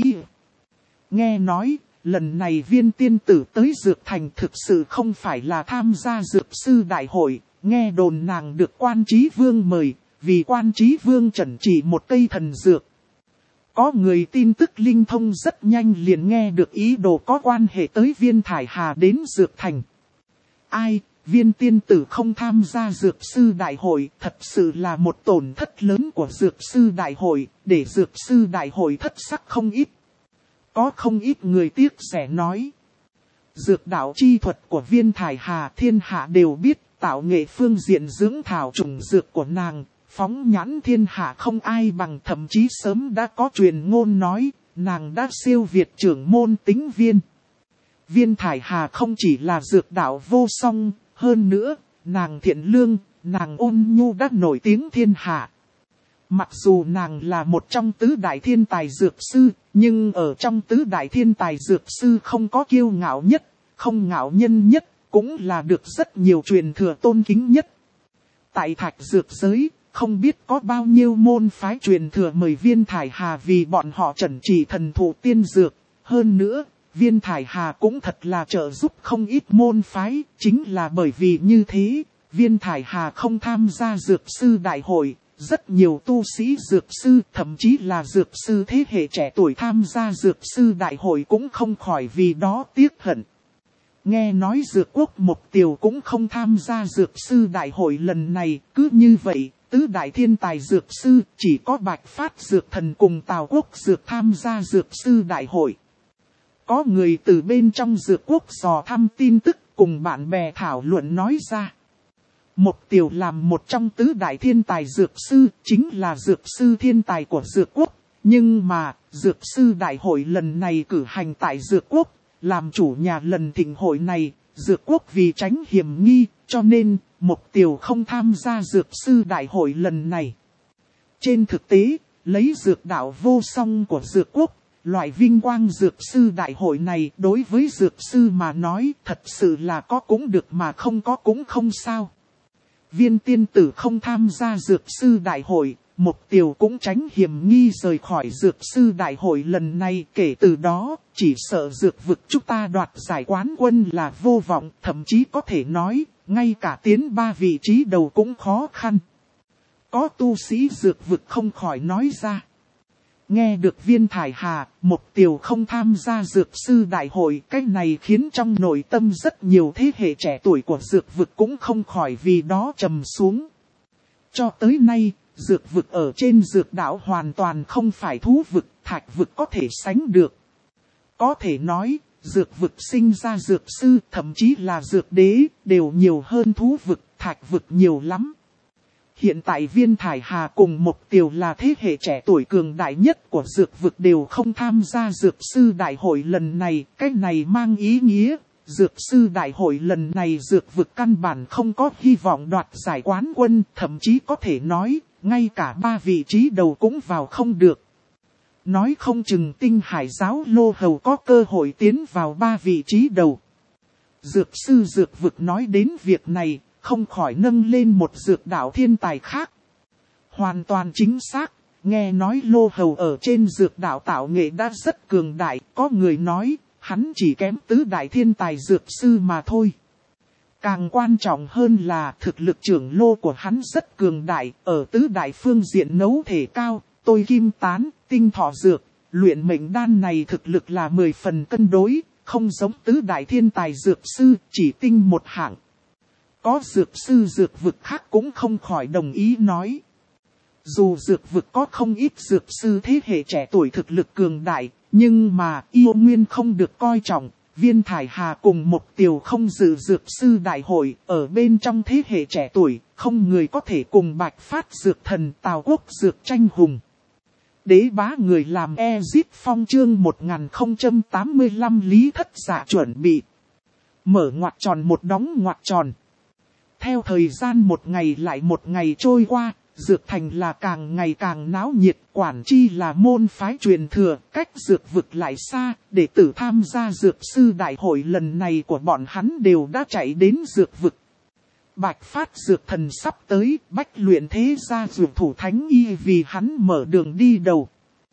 Nghe nói, lần này Viên tiên tử tới dược thành thực sự không phải là tham gia dược sư đại hội, nghe đồn nàng được Quan Chí Vương mời, vì Quan Chí Vương trần chỉ một cây thần dược. Có người tin tức linh thông rất nhanh liền nghe được ý đồ có quan hệ tới Viên Thải Hà đến dược thành. Ai, Viên tiên tử không tham gia dược sư đại hội, thật sự là một tổn thất lớn của dược sư đại hội, để dược sư đại hội thất sắc không ít. Có không ít người tiếc rẻ nói. Dược đạo chi thuật của Viên Thải Hà thiên hạ đều biết, tạo nghệ phương diện dưỡng thảo trùng dược của nàng, phóng nhãn thiên hạ không ai bằng, thậm chí sớm đã có truyền ngôn nói, nàng đã siêu việt trưởng môn Tính Viên. Viên Thải Hà không chỉ là dược đạo vô song, hơn nữa, nàng thiện lương, nàng ôn nhu đã nổi tiếng thiên hạ. Mặc dù nàng là một trong tứ đại thiên tài dược sư, nhưng ở trong tứ đại thiên tài dược sư không có kiêu ngạo nhất, không ngạo nhân nhất, cũng là được rất nhiều truyền thừa tôn kính nhất. Tại thạch dược giới, không biết có bao nhiêu môn phái truyền thừa mời Viên Thải Hà vì bọn họ trần trị thần thụ tiên dược. Hơn nữa, Viên Thải Hà cũng thật là trợ giúp không ít môn phái, chính là bởi vì như thế, Viên Thải Hà không tham gia dược sư đại hội. Rất nhiều tu sĩ dược sư, thậm chí là dược sư thế hệ trẻ tuổi tham gia dược sư đại hội cũng không khỏi vì đó tiếc hận. Nghe nói Dược Quốc Mộc Tiều cũng không tham gia dược sư đại hội lần này, cứ như vậy, tứ đại thiên tài dược sư, chỉ có Bạch Phát Dược Thần cùng Tào Quốc Dược tham gia dược sư đại hội. Có người từ bên trong dược quốc dò thăm tin tức cùng bạn bè thảo luận nói ra. Mục Tiều làm một trong tứ đại thiên tài dược sư, chính là dược sư thiên tài của dược quốc. Nhưng mà, dược sư đại hội lần này cử hành tại dược quốc, làm chủ nhà lần thịnh hội này, dược quốc vì tránh hiểm nghi, cho nên Mục Tiều không tham gia dược sư đại hội lần này. Trên thực tế, lấy dược đạo vô song của dược quốc, loại vinh quang dược sư đại hội này đối với dược sư mà nói thật sự là có cũng được mà không có cũng không sao. Viên tiên tử không tham gia dược sư đại hội, Mục Tiều cũng tránh hiểm nghi rời khỏi dược sư đại hội lần này. Kể từ đó, chỉ sợ dược vực chúng ta đoạt giải quán quân là vô vọng, thậm chí có thể nói, ngay cả tiến 3 vị trí đầu cũng khó khăn. Có tu sĩ dược vực không khỏi nói ra. Nghe được Viên Thải Hà, Mục Tiều không tham gia dược sư đại hội, cái này khiến trong nội tâm rất nhiều thế hệ trẻ tuổi của dược vực cũng không khỏi vì đó trầm xuống. Cho tới nay, dược vực ở trên dược đạo hoàn toàn không phải thú vực, thạch vực có thể sánh được. Có thể nói, dược vực sinh ra dược sư, thậm chí là dược đế, đều nhiều hơn thú vực, thạch vực nhiều lắm. Hiện tại Viên Thải Hà cùng Mục Tiều là thế hệ trẻ tuổi cường đại nhất của dược vực đều không tham gia dược sư đại hội lần này. Cái này mang ý nghĩa, dược sư đại hội lần này dược vực căn bản không có hy vọng đoạt giải quán quân, thậm chí có thể nói, ngay cả 3 vị trí đầu cũng vào không được. Nói không chừng Tinh Hải giáo Lô Hầu có cơ hội tiến vào 3 vị trí đầu. Dược sư dược vực nói đến việc này, không khỏi nâng lên một dược đạo thiên tài khác. Hoàn toàn chính xác, nghe nói Lô Hầu ở trên dược đạo tạo nghệ đã rất cường đại, có người nói, hắn chỉ kém tứ đại thiên tài dược sư mà thôi. Càng quan trọng hơn là thực lực trưởng lô của hắn rất cường đại, ở tứ đại phương diện nấu thể cao, tôi kim tán, tinh thọ dược, luyện mệnh đan này thực lực là 10 phần cân đối, không giống tứ đại thiên tài dược sư, chỉ tinh một hạng. Có dược sư dược vực khác cũng không khỏi đồng ý nói. Dù dược vực có không ít dược sư thế hệ trẻ tuổi thực lực cường đại, nhưng mà yêu nguyên không được coi trọng. Viên Thải Hà cùng Mục Tiều không dự dược sư đại hội, ở bên trong thế hệ trẻ tuổi, không người có thể cùng Bạch Phát Dược Thần Tào Quốc Dược tranh hùng. Đế bá người làm Ezip Phong chương 1085 Lý Thất Dạ chuẩn bị. Mở ngoặc tròn một đóng ngoặc tròn. Theo thời gian một ngày lại một ngày trôi qua, Dược Thành là càng ngày càng náo nhiệt, quản chi là môn phái truyền thừa, cách dược vực lại xa, đệ tử tham gia dược sư đại hội lần này của bọn hắn đều đã chạy đến dược vực. Bạch Phát Dược Thần sắp tới, bách luyện thế gia dược thủ thánh y vì hắn mở đường đi đầu.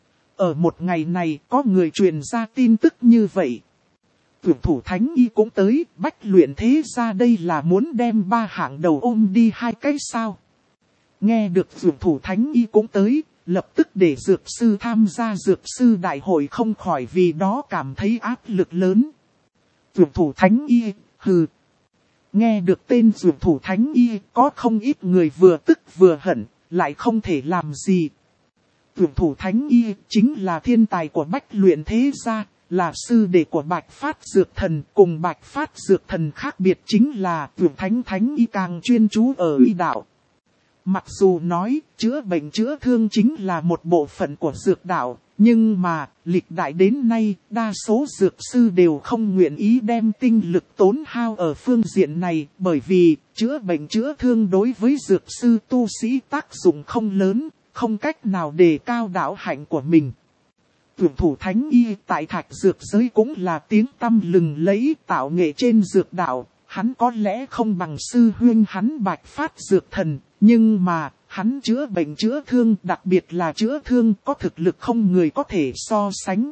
Ở một ngày này có người truyền ra tin tức như vậy. Dược thủ thánh y cũng tới, bách luyện thế gia đây là muốn đem 3 hạng đầu ôm đi 2 cái sao. Nghe được dược thủ thánh y cũng tới, lập tức để dược sư tham gia dược sư đại hội không khỏi vì đó cảm thấy áp lực lớn. Dược thủ thánh y, hừ. Nghe được tên dược thủ thánh y, có không ít người vừa tức vừa hận, lại không thể làm gì. Dược thủ thánh y chính là thiên tài của bách luyện thế gia, là sư đệ của Bạch Phát Dược Thần, cùng Bạch Phát Dược Thần khác biệt chính là dược thánh y càng chuyên chú ở y đạo. Mặc dù nói, chữa bệnh chữa thương chính là một bộ phận của dược đạo, nhưng mà, lịch đại đến nay, đa số dược sư đều không nguyện ý đem tinh lực tốn hao ở phương diện này, bởi vì, chữa bệnh chữa thương đối với dược sư tu sĩ tác dụng không lớn, không cách nào đề cao đạo hạnh của mình. Tuyển thủ thánh y tại thạch dược giới cũng là tiếng tăm lừng lẫy tạo nghệ trên dược đạo, hắn có lẽ không bằng sư huynh hắn Bạch Phát Dược Thần. Nhưng mà, hắn chữa bệnh chữa thương, đặc biệt là chữa thương có thực lực không người có thể so sánh.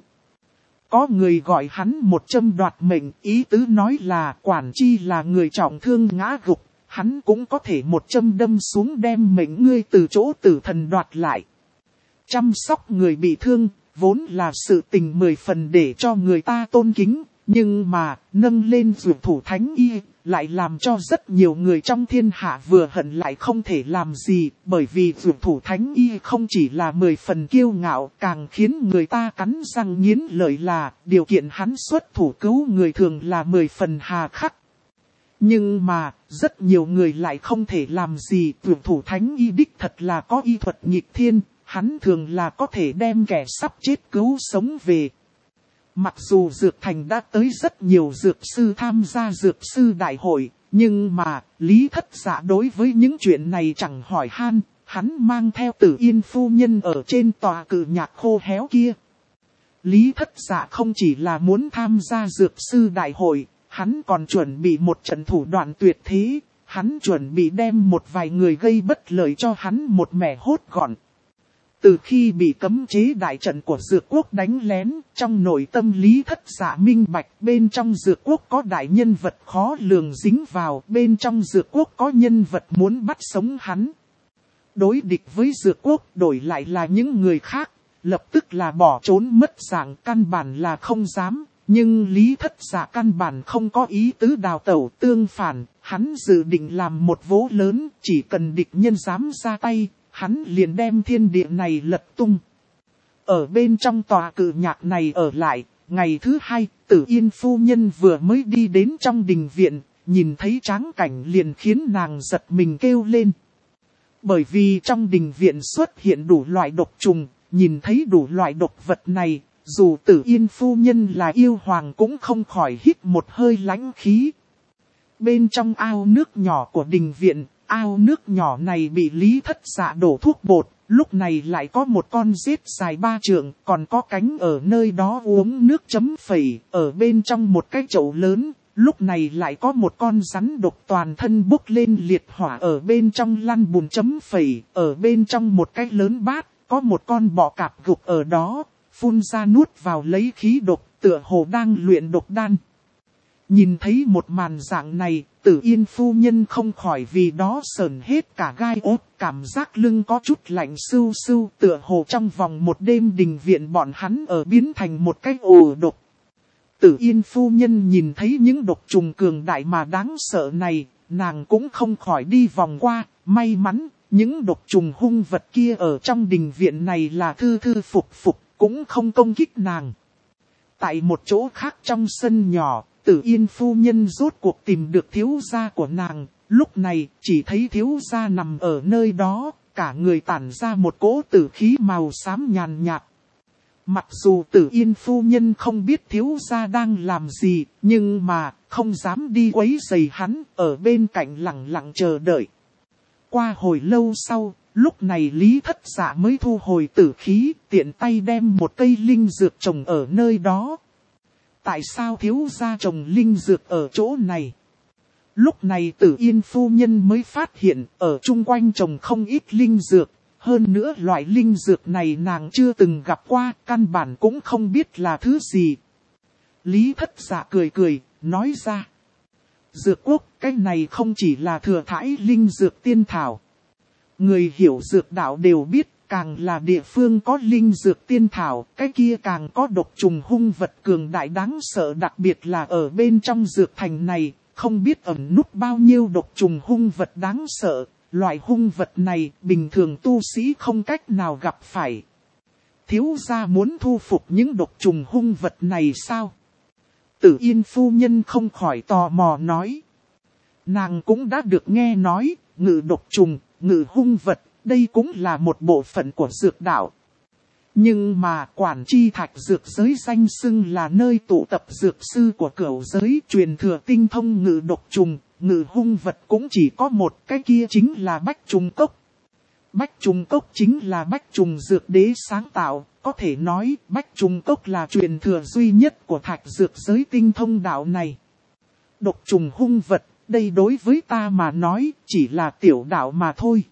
Có người gọi hắn một châm đoạt mệnh, ý tứ nói là quản chi là người trọng thương ngã gục, hắn cũng có thể một châm đâm xuống đem mệnh ngươi từ chỗ tử thần đoạt lại. Chăm sóc người bị thương, vốn là sự tình 10 phần để cho người ta tôn kính, Nhưng mà, nâng lên dược thủ thánh y, lại làm cho rất nhiều người trong thiên hạ vừa hận lại không thể làm gì, bởi vì dược thủ thánh y không chỉ là 10 phần kiêu ngạo, càng khiến người ta cắn răng nghiến lợi là, điều kiện hắn xuất thủ cứu người thường là 10 phần hà khắc. Nhưng mà, rất nhiều người lại không thể làm gì, dược thủ thánh y đích thật là có y thuật nghịch thiên, hắn thường là có thể đem kẻ sắp chết cứu sống về. Mặc dù Dược Thành đã tới rất nhiều dược sư tham gia dược sư đại hội, nhưng mà, Lý Thất Dạ đối với những chuyện này chẳng hỏi han, hắn mang theo Tử Yên phu nhân ở trên tòa cự nhạc khô héo kia. Lý Thất Dạ không chỉ là muốn tham gia dược sư đại hội, hắn còn chuẩn bị một trận thủ đoạn tuyệt thế, hắn chuẩn bị đem một vài người gây bất lợi cho hắn một mẻ hốt gọn. Từ khi bị cấm chế đại trận của Dược Quốc đánh lén, trong nội tâm Lý Thất Dạ minh bạch, bên trong Dược Quốc có đại nhân vật khó lường dính vào, bên trong Dược Quốc có nhân vật muốn bắt sống hắn. Đối địch với Dược Quốc đổi lại là những người khác, lập tức là bỏ trốn mất dạng, căn bản là không dám. Nhưng Lý Thất Dạ căn bản không có ý tứ đào tẩu, tương phản, hắn dự định làm một vố lớn, chỉ cần địch nhân dám ra tay, hắn liền đem thiên địa này lật tung. Ở bên trong tòa cự nhạc này ở lại, ngày thứ hai, Tử Yên phu nhân vừa mới đi đến trong đình viện, nhìn thấy tráng cảnh liền khiến nàng giật mình kêu lên. Bởi vì trong đình viện xuất hiện đủ loại độc trùng, nhìn thấy đủ loại độc vật này, dù Tử Yên phu nhân là yêu hoàng cũng không khỏi hít một hơi lãnh khí. Bên trong ao nước nhỏ của đình viện, ao nước nhỏ này bị Lý Thất Dạ đổ thuốc bột, lúc này lại có một con rết dài 3 trượng, còn có cánh ở nơi đó uống nước chấm phẩy, ở bên trong một cái chậu lớn, lúc này lại có một con rắn độc toàn thân bốc lên liệt hỏa ở bên trong lăn bùn chấm phẩy, ở bên trong một cái lớn bát, có một con bọ cạp gục ở đó, phun ra nuốt vào lấy khí độc, tựa hồ đang luyện độc đan. Nhìn thấy một màn dạng này, Tử Yên phu nhân không khỏi vì đó sởn hết cả gai ốt, cảm giác lưng có chút lạnh sưu sưu, tựa hồ trong vòng một đêm đình viện bọn hắn ở biến thành một cái ổ độc. Tử Yên phu nhân nhìn thấy những độc trùng cường đại mà đáng sợ này, nàng cũng không khỏi đi vòng qua, may mắn, những độc trùng hung vật kia ở trong đình viện này là thư thư phục phục, cũng không công kích nàng. Tại một chỗ khác trong sân nhỏ, Tử Yên phu nhân rốt cuộc tìm được thiếu gia của nàng, lúc này chỉ thấy thiếu gia nằm ở nơi đó, cả người tản ra một cỗ tử khí màu xám nhàn nhạt. Mặc dù Tử Yên phu nhân không biết thiếu gia đang làm gì, nhưng mà không dám đi quấy rầy hắn, ở bên cạnh lặng lặng chờ đợi. Qua hồi lâu sau, lúc này Lý Thất Dạ mới thu hồi tử khí, tiện tay đem một cây linh dược trồng ở nơi đó. Tại sao thiếu gia trồng linh dược ở chỗ này? Lúc này Tử Yên phu nhân mới phát hiện ở chung quanh trồng không ít linh dược. Hơn nữa loại linh dược này nàng chưa từng gặp qua, căn bản cũng không biết là thứ gì. Lý Thất Dạ cười cười, nói ra. Dược quốc, cái này không chỉ là thừa thãi linh dược tiên thảo. Người hiểu dược đạo đều biết, càng là địa phương có linh dược tiên thảo, cái kia càng có độc trùng hung vật cường đại đáng sợ, đặc biệt là ở bên trong dược thành này, không biết ẩn núp bao nhiêu độc trùng hung vật đáng sợ, loại hung vật này bình thường tu sĩ không cách nào gặp phải. Thiếu gia muốn thu phục những độc trùng hung vật này sao? Tử Yên phu nhân không khỏi tò mò nói. Nàng cũng đã được nghe nói, ngự độc trùng, ngự hung vật, đây cũng là một bộ phận của dược đạo. Nhưng mà Quản Chi Thạch dược giới danh xưng là nơi tụ tập dược sư của cửu giới, truyền thừa tinh thông ngự độc trùng, ngự hung vật cũng chỉ có một, cái kia chính là Bách Trùng Cốc. Bách Trùng Cốc chính là Bách Trùng Dược Đế sáng tạo, có thể nói Bách Trùng Cốc là truyền thừa duy nhất của Thạch dược giới tinh thông đạo này. Độc trùng hung vật, đây đối với ta mà nói chỉ là tiểu đạo mà thôi.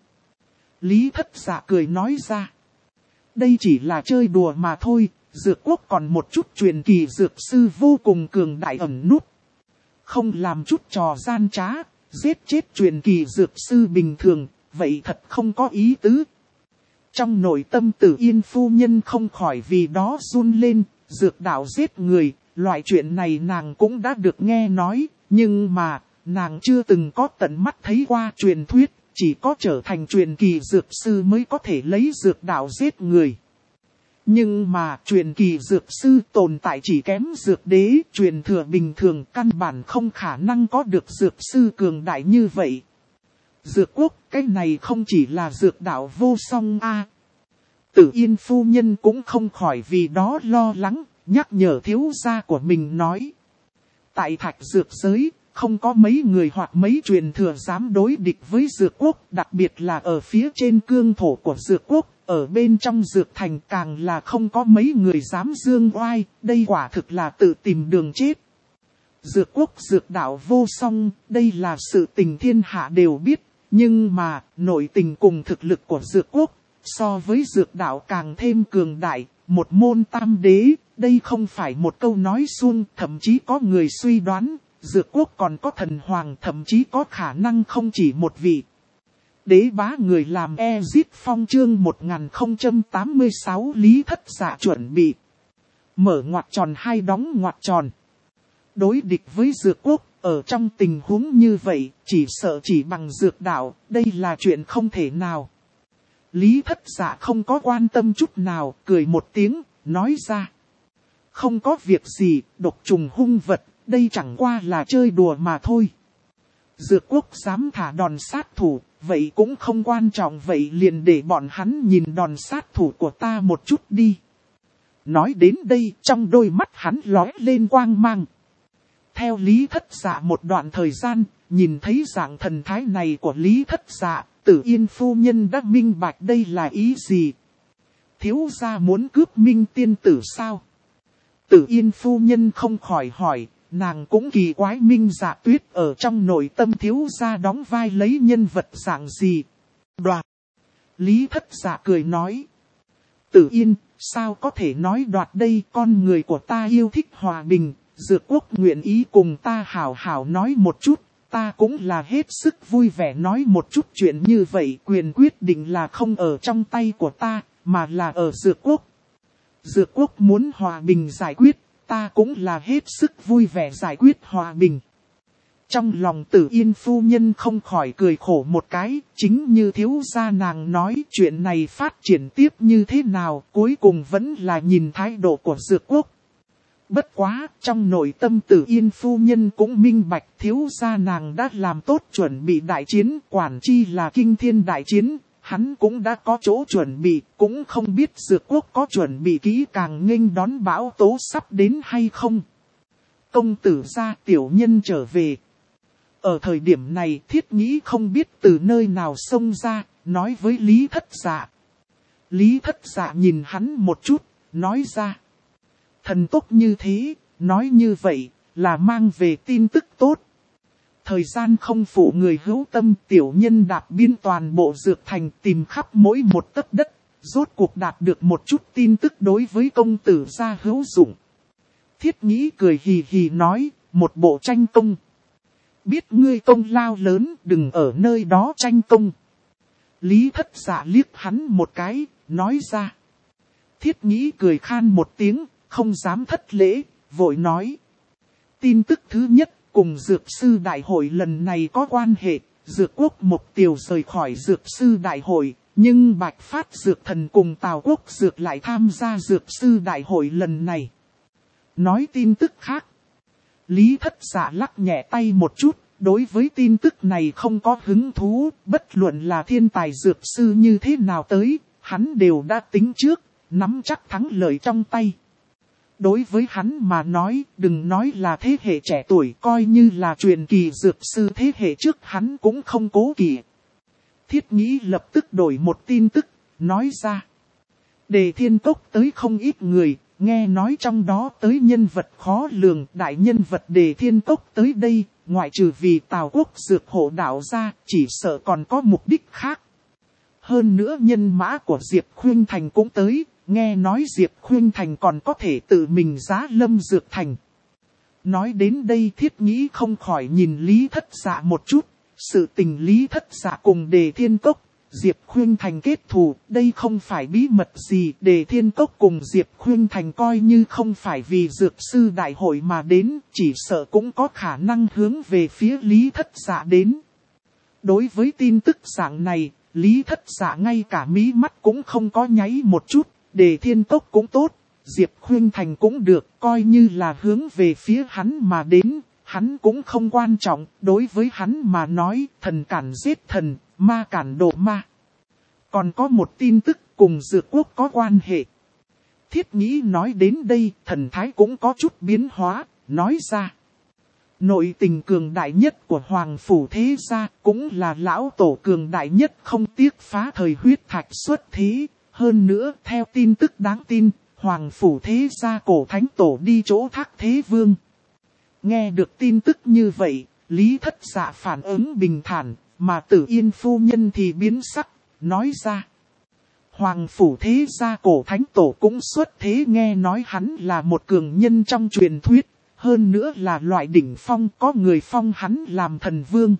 Lý Thất Dạ cười nói ra. Đây chỉ là chơi đùa mà thôi, dược quốc còn một chút truyền kỳ dược sư vô cùng cường đại ẩn nút. Không làm chút trò gian trá, giết chết truyền kỳ dược sư bình thường, vậy thật không có ý tứ. Trong nội tâm Tử Yên phu nhân không khỏi vì đó run lên, dược đạo giết người, loại chuyện này nàng cũng đã được nghe nói, nhưng mà, nàng chưa từng có tận mắt thấy qua truyền thuyết, chỉ có trở thành truyền kỳ dược sư mới có thể lấy dược đạo giết người. Nhưng mà truyền kỳ dược sư tồn tại chỉ kém dược đế, truyền thừa bình thường căn bản không khả năng có được dược sư cường đại như vậy. Dược quốc, cái này không chỉ là dược đạo vô song a. Tử Yên phu nhân cũng không khỏi vì đó lo lắng, nhắc nhở thiếu gia của mình nói. Tại thạch dược giới, không có mấy người hoặc mấy truyền thừa dám đối địch với dược quốc, đặc biệt là ở phía trên cương thổ của dược quốc, ở bên trong dược thành càng là không có mấy người dám dương oai, đây quả thực là tự tìm đường chết. Dược quốc dược đạo vô song, đây là sự tình thiên hạ đều biết, nhưng mà nội tình cùng thực lực của dược quốc, so với dược đạo càng thêm cường đại, một môn tam đế, đây không phải một câu nói suông, thậm chí có người suy đoán. Dược quốc còn có thần hoàng, thậm chí có khả năng không chỉ một vị. Đế bá người làm Ezit Phong chương 1086 Lý Thất Dạ chuẩn bị. Mở ngoặc tròn hai đóng ngoặc tròn. Đối địch với dược quốc, ở trong tình huống như vậy, chỉ sợ chỉ bằng dược đạo, đây là chuyện không thể nào. Lý Thất Dạ không có quan tâm chút nào, cười một tiếng, nói ra. Không có việc gì, độc trùng hung vật. Đây chẳng qua là chơi đùa mà thôi. Dược quốc dám thả đòn sát thủ, vậy cũng không quan trọng, vậy liền để bọn hắn nhìn đòn sát thủ của ta một chút đi. Nói đến đây, trong đôi mắt hắn lóe lên quang mang. Theo Lý Thất Dạ một đoạn thời gian, nhìn thấy dạng thần thái này của Lý Thất Dạ, Tử Yên phu nhân đã minh bạch đây là ý gì. Thiếu gia muốn cướp Minh tiên tử sao? Tử Yên phu nhân không khỏi hỏi. Nàng cũng kỳ quái Minh Dạ Tuyết ở trong nội tâm thiếu gia đóng vai lấy nhân vật dạng gì. Đoạt. Lý Thất Dạ cười nói. Tử Yên, sao có thể nói đoạt đây, con người của ta yêu thích hòa bình, dược quốc nguyện ý cùng ta hảo hảo nói một chút, ta cũng là hết sức vui vẻ nói một chút chuyện như vậy, quyền quyết định là không ở trong tay của ta, mà là ở dược quốc. Dược quốc muốn hòa bình giải quyết. Ta cũng là hết sức vui vẻ giải quyết hòa bình. Trong lòng Tử Yên phu nhân không khỏi cười khổ một cái, chính như thiếu gia nàng nói chuyện này phát triển tiếp như thế nào, cuối cùng vẫn là nhìn thái độ của dược quốc. Bất quá, trong nội tâm Tử Yên phu nhân cũng minh bạch thiếu gia nàng đã làm tốt chuẩn bị đại chiến, quản chi là kinh thiên đại chiến. Hắn cũng đã có chỗ chuẩn bị, cũng không biết dược quốc có chuẩn bị kỹ càng nghênh đón bão tố sắp đến hay không. Công tử gia tiểu nhân trở về. Ở thời điểm này Thiết Nghĩ không biết từ nơi nào xông ra, nói với Lý Thất Dạ. Lý Thất Dạ nhìn hắn một chút, nói ra. Thần tốc như thế, nói như vậy, là mang về tin tức tốt. Thời gian không phụ người hữu tâm, tiểu nhân đạp biên toàn bộ dược thành tìm khắp mỗi một tấc đất, rốt cuộc đạt được một chút tin tức đối với công tử gia hữu dụng. Thiết Nghĩ cười hì hì nói, một bộ tranh công. Biết ngươi công lao lớn, đừng ở nơi đó tranh công. Lý Thất Dạ liếc hắn một cái, nói ra. Thiết Nghĩ cười khan một tiếng, không dám thất lễ, vội nói. Tin tức thứ nhất. Cùng Dược sư đại hội lần này có quan hệ, Dược quốc Mục Tiều rời khỏi Dược sư đại hội, nhưng Bạch Phát Dược thần cùng Tào quốc Dược lại tham gia Dược sư đại hội lần này. Nói tin tức khác. Lý Thất Dạ lắc nhẹ tay một chút, đối với tin tức này không có hứng thú, bất luận là thiên tài Dược sư như thế nào tới, hắn đều đã tính trước, nắm chắc thắng lợi trong tay. Đối với hắn mà nói, đừng nói là thế hệ trẻ tuổi, coi như là truyền kỳ dược sư thế hệ trước hắn cũng không cố kỵ. Thiết Nghĩ lập tức đổi một tin tức, nói ra. Đề Thiên Cốc tới không ít người, nghe nói trong đó tới nhân vật khó lường, đại nhân vật Đề Thiên Cốc tới đây, ngoại trừ vì Tào quốc dược hộ đạo ra, chỉ sợ còn có mục đích khác. Hơn nữa nhân mã của Diệp Khuynh Thành cũng tới. Nghe nói Diệp Khuynh Thành còn có thể tự mình giá lâm dược thành. Nói đến đây Thiết Nghĩ không khỏi nhìn Lý Thất Dạ một chút. Sự tình Lý Thất Dạ cùng Đề Thiên Cốc, Diệp Khuynh Thành kết thù, đây không phải bí mật gì. Đề Thiên Cốc cùng Diệp Khuynh Thành coi như không phải vì dược sư đại hội mà đến, chỉ sợ cũng có khả năng hướng về phía Lý Thất Dạ đến. Đối với tin tức dạng này, Lý Thất Dạ ngay cả mí mắt cũng không có nháy một chút. Đề Thiên Cốc cũng tốt, Diệp Khuynh Thành cũng được, coi như là hướng về phía hắn mà đến, hắn cũng không quan trọng. Đối với hắn mà nói, thần cản giết thần, ma cản độ ma. Còn có một tin tức cùng Dược Quốc có quan hệ. Thiết Nghĩ nói đến đây, thần thái cũng có chút biến hóa, nói ra. Nội tình cường đại nhất của Hoàng Phủ Thế Gia, cũng là lão tổ cường đại nhất không tiếc phá thời huyết thạch xuất thế. Hơn nữa, theo tin tức đáng tin, Hoàng Phủ Thế Gia cổ thánh tổ đi chỗ Thác Thế Vương. Nghe được tin tức như vậy, Lý Thất Dạ phản ứng bình thản, mà Tử Yên phu nhân thì biến sắc, nói ra. Hoàng Phủ Thế Gia cổ thánh tổ cũng xuất thế, nghe nói hắn là một cường nhân trong truyền thuyết, hơn nữa là loại đỉnh phong, có người phong hắn làm thần vương.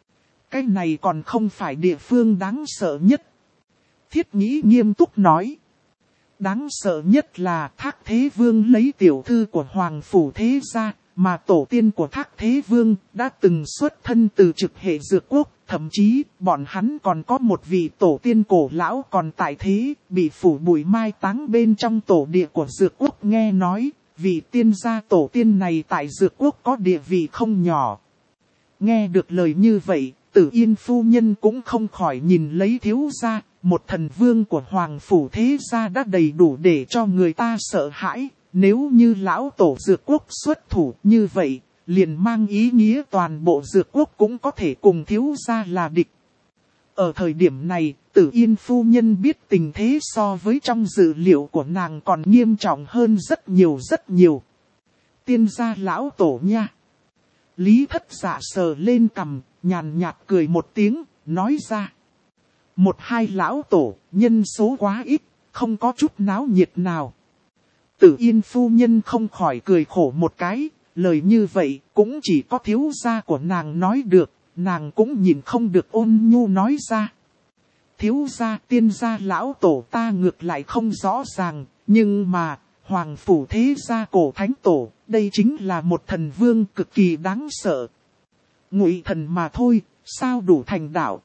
Cái này còn không phải địa phương đáng sợ nhất. Thiết Nghĩ nghiêm túc nói. Đáng sợ nhất là Thác Thế Vương lấy tiểu thư của Hoàng Phủ Thế Gia, mà tổ tiên của Thác Thế Vương đã từng xuất thân từ trực hệ Dược Quốc, thậm chí bọn hắn còn có một vị tổ tiên cổ lão còn tại thế, bị phủ bụi mai táng bên trong tổ địa của Dược Quốc. Nghe nói, vị tiên gia tổ tiên này tại Dược Quốc có địa vị không nhỏ. Nghe được lời như vậy, Tử Yên phu nhân cũng không khỏi nhìn lấy thiếu gia, một thần vương của Hoàng Phủ Thế Gia đã đầy đủ để cho người ta sợ hãi. Nếu như lão tổ Dược Quốc xuất thủ như vậy, liền mang ý nghĩa toàn bộ Dược Quốc cũng có thể cùng thiếu gia là địch. Ở thời điểm này, Tử Yên phu nhân biết tình thế so với trong dự liệu của nàng còn nghiêm trọng hơn rất nhiều rất nhiều. Tiên gia lão tổ nha. Lý Thất Dạ sờ lên cằm, nhàn nhạt cười một tiếng, nói ra. Một hai lão tổ, nhân số quá ít, không có chút náo nhiệt nào. Tử Yên phu nhân không khỏi cười khổ một cái, lời như vậy cũng chỉ có thiếu gia của nàng nói được, nàng cũng nhìn không được ôn nhu nói ra. Thiếu gia tiên gia lão tổ ta ngược lại không rõ ràng, nhưng mà, Hoàng Phủ Thế Gia cổ thánh tổ, đây chính là một thần vương cực kỳ đáng sợ. Ngụy thần mà thôi, sao đủ thành đạo?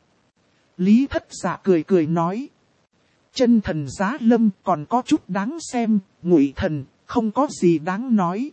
Lý Thất Dạ cười cười nói. Chân thần giá lâm còn có chút đáng xem, Ngụy thần, không có gì đáng nói.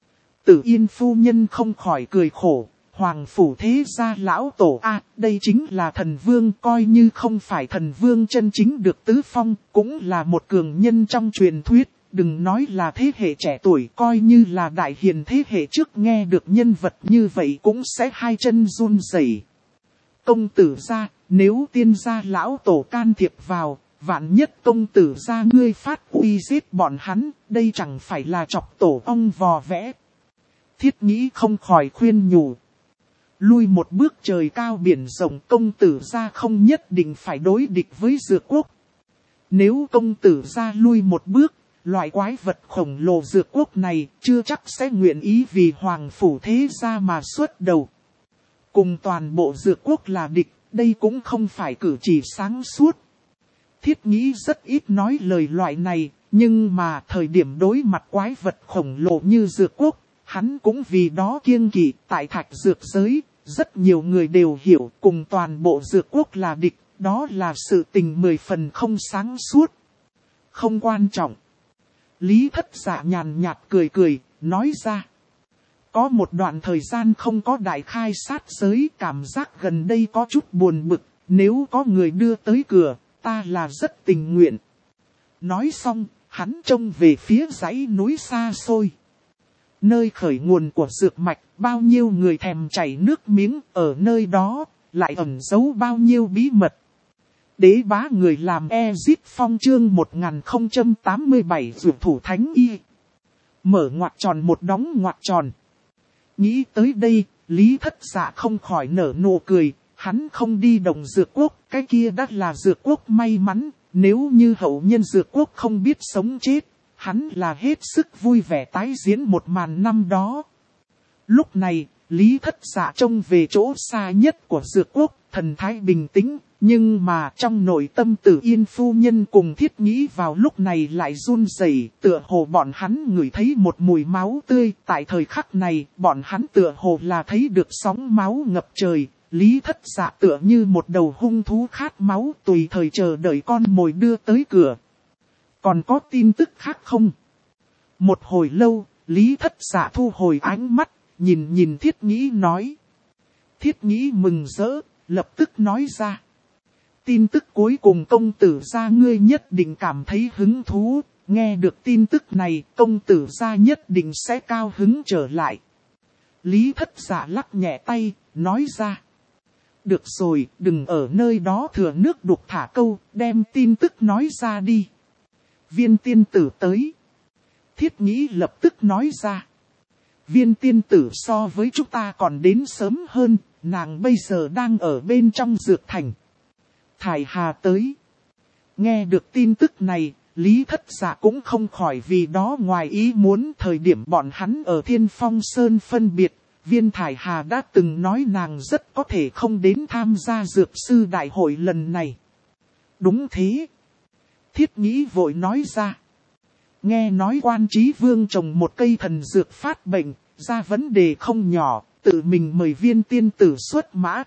Tử Yên phu nhân không khỏi cười khổ, Hoàng Phủ Thế Gia lão tổ đây chính là thần vương, coi như không phải thần vương chân chính được tứ phong, cũng là một cường nhân trong truyền thuyết, đừng nói là thế hệ trẻ tuổi, coi như là đại hiền thế hệ trước nghe được nhân vật như vậy cũng sẽ hai chân run rẩy. Công tử gia, nếu tiên gia lão tổ can thiệp vào, vạn nhất công tử gia ngươi phát uy giết bọn hắn, đây chẳng phải là chọc tổ ong vò vẽ. Thiết Nghĩ không khỏi khuyên nhủ. Lui một bước trời cao biển rộng, công tử gia không nhất định phải đối địch với Dược Quốc. Nếu công tử gia lui một bước, loại quái vật khổng lồ Dược Quốc này chưa chắc sẽ nguyện ý vì Hoàng Phủ Thế Gia mà xuất đầu. Cùng toàn bộ Dược Quốc là địch, đây cũng không phải cử chỉ sáng suốt. Thiết Nghĩ rất ít nói lời loại này, nhưng mà thời điểm đối mặt quái vật khổng lồ như Dược Quốc, hắn cũng vì đó kiêng kỵ. Tại Thạch Dược giới, rất nhiều người đều hiểu cùng toàn bộ Dược Quốc là địch, đó là sự tình 10 phần không sáng suốt. Không quan trọng. Lý Thất Dạ nhàn nhạt cười cười, nói ra. Có một đoạn thời gian không có đại khai sát giới, cảm giác gần đây có chút buồn bực, nếu có người đưa tới cửa, ta là rất tình nguyện. Nói xong, hắn trông về phía dãy núi xa xôi. Nơi khởi nguồn của dược mạch, bao nhiêu người thèm chảy nước miếng, ở nơi đó, lại ẩn giấu bao nhiêu bí mật. Đế bá người làm Ezit Phong chương 1087 Dược Thủ Thánh Y. Mở ngoặc tròn một đóng ngoặc tròn. Nghĩ tới đây, Lý Thất Dạ không khỏi nở nụ cười, hắn không đi Đồng Dược Quốc, cái kia đắt là Dược Quốc may mắn, nếu như hậu nhân Dược Quốc không biết sống chết, hắn là hết sức vui vẻ tái diễn một màn năm đó. Lúc này, Lý Thất Dạ trông về chỗ xa nhất của Dược Quốc, thần thái bình tĩnh, Nhưng mà trong nội tâm Tử Yên phu nhân cùng Thiết Nghĩ vào lúc này lại run rẩy, tựa hồ bọn hắn ngửi thấy một mùi máu tươi. Tại thời khắc này, bọn hắn tựa hồ là thấy được sóng máu ngập trời. Lý Thất Dạ tựa như một đầu hung thú khát máu tùy thời chờ đợi con mồi đưa tới cửa. Còn có tin tức khác không? Một hồi lâu, Lý Thất Dạ thu hồi ánh mắt, nhìn Thiết Nghĩ nói. Thiết Nghĩ mừng rỡ, lập tức nói ra. Tin tức cuối cùng công tử gia ngươi nhất định cảm thấy hứng thú, nghe được tin tức này công tử gia nhất định sẽ cao hứng trở lại. Lý Thất Dạ lắc nhẹ tay, nói ra. Được rồi, đừng ở nơi đó thừa nước đục thả câu, đem tin tức nói ra đi. Viên tiên tử tới. Thiết Nghĩ lập tức nói ra. Viên tiên tử so với chúng ta còn đến sớm hơn, nàng bây giờ đang ở bên trong dược thành. Thải Hà tới. Nghe được tin tức này, Lý Thất Dạ cũng không khỏi vì đó ngoài ý muốn. Thời điểm bọn hắn ở Thiên Phong Sơn phân biệt, Viên Thải Hà đã từng nói nàng rất có thể không đến tham gia dược sư đại hội lần này. Đúng thế. Thiết Nghĩ vội nói ra. Nghe nói Quan Chí Vương trồng một cây thần dược phát bệnh, ra vấn đề không nhỏ, tự mình mời Viên tiên tử xuất mã.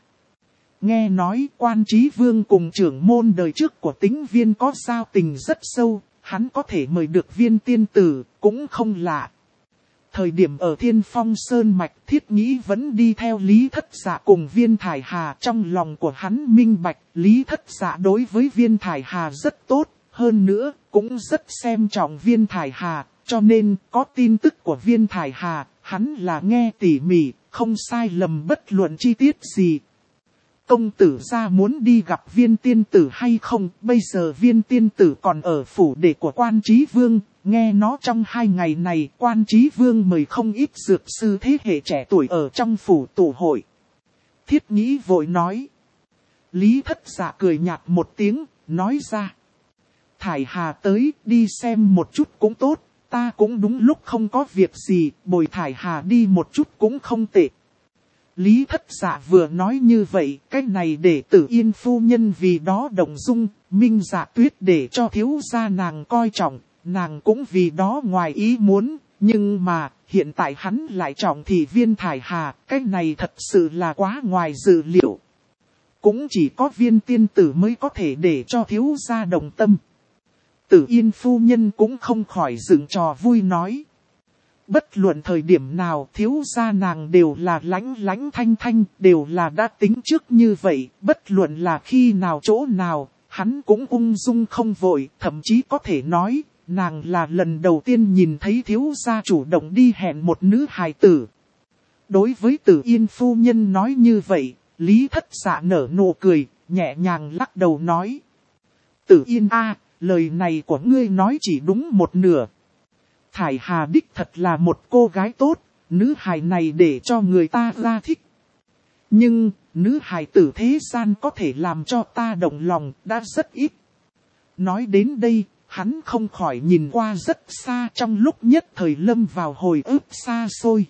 Nghe nói Quan Chí Vương cùng trưởng môn đời trước của Tĩnh Viên có giao tình rất sâu, hắn có thể mời được Viên tiên tử, cũng không lạ. Thời điểm ở Thiên Phong Sơn Mạch, Thiết Nghĩ vẫn đi theo Lý Thất Dạ cùng Viên Thải Hà. Trong lòng của hắn minh bạch, Lý Thất Dạ đối với Viên Thải Hà rất tốt, hơn nữa cũng rất xem trọng Viên Thải Hà, cho nên có tin tức của Viên Thải Hà, hắn là nghe tỉ mỉ, không sai lầm bất luận chi tiết gì. Công tử gia muốn đi gặp Viên tiên tử hay không? Bây giờ Viên tiên tử còn ở phủ đệ của Quan Chí Vương. Nghe nói trong 2 ngày này Quan Chí Vương mời không ít dược sư thế hệ trẻ tuổi ở trong phủ tụ hội. Thiết Nghĩ vội nói. Lý Thất Dạ cười nhạt một tiếng, nói ra. Thải Hà tới, đi xem một chút cũng tốt. Ta cũng đúng lúc không có việc gì, bồi Thải Hà đi một chút cũng không tệ. Lý Thất Dạ vừa nói như vậy, cái này để Tử Yên phu nhân vì đó động dung, Minh Dạ Tuyết để cho thiếu gia nàng coi trọng, nàng cũng vì đó ngoài ý muốn, nhưng mà hiện tại hắn lại trọng thị Viên Thải Hà, cái này thật sự là quá ngoài dự liệu. Cũng chỉ có Viên tiên tử mới có thể để cho thiếu gia đồng tâm. Tử Yên phu nhân cũng không khỏi dựng trò vui nói. Bất luận thời điểm nào thiếu gia nàng đều là lãnh thanh thanh, đều là đã tính trước như vậy, bất luận là khi nào chỗ nào, hắn cũng ung dung không vội, thậm chí có thể nói, nàng là lần đầu tiên nhìn thấy thiếu gia chủ động đi hẹn một nữ hài tử. Đối với Tử Yên phu nhân nói như vậy, Lý Thất Dạ nở nụ cười, nhẹ nhàng lắc đầu nói. Tử Yên a, lời này của ngươi nói chỉ đúng một nửa. Thải Hà đích thật là một cô gái tốt, nữ hài này để cho người ta ra thích. Nhưng, nữ hài tử thế gian có thể làm cho ta động lòng đã rất ít. Nói đến đây, hắn không khỏi nhìn qua rất xa trong lúc nhất thời lâm vào hồi ức xa xôi.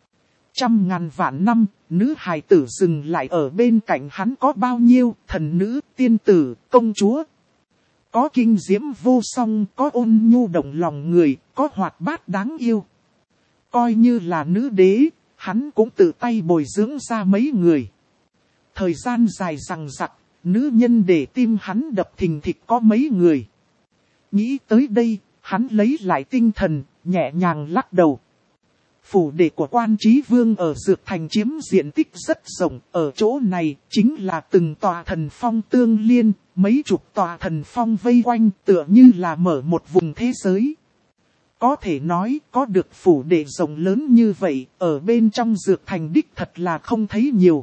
100.000 vạn năm, nữ hài tử dừng lại ở bên cạnh hắn có bao nhiêu, thần nữ, tiên tử, công chúa. Có kinh diễm vô song, có ôn nhu động lòng người, có hoạt bát đáng yêu. Coi như là nữ đế, hắn cũng tự tay bồi dưỡng ra mấy người. Thời gian dài dằng dặc, nữ nhân để tim hắn đập thình thịch có mấy người. Nghĩ tới đây, hắn lấy lại tinh thần, nhẹ nhàng lắc đầu. Phủ đệ của Quan Chí Vương ở Dược Thành chiếm diện tích rất rộng, ở chỗ này chính là từng tòa thần phong tương liên, mấy chục tòa thần phong vây quanh tựa như là mở một vùng thế giới. Có thể nói có được phủ đệ rộng lớn như vậy, ở bên trong Dược Thành đích thật là không thấy nhiều.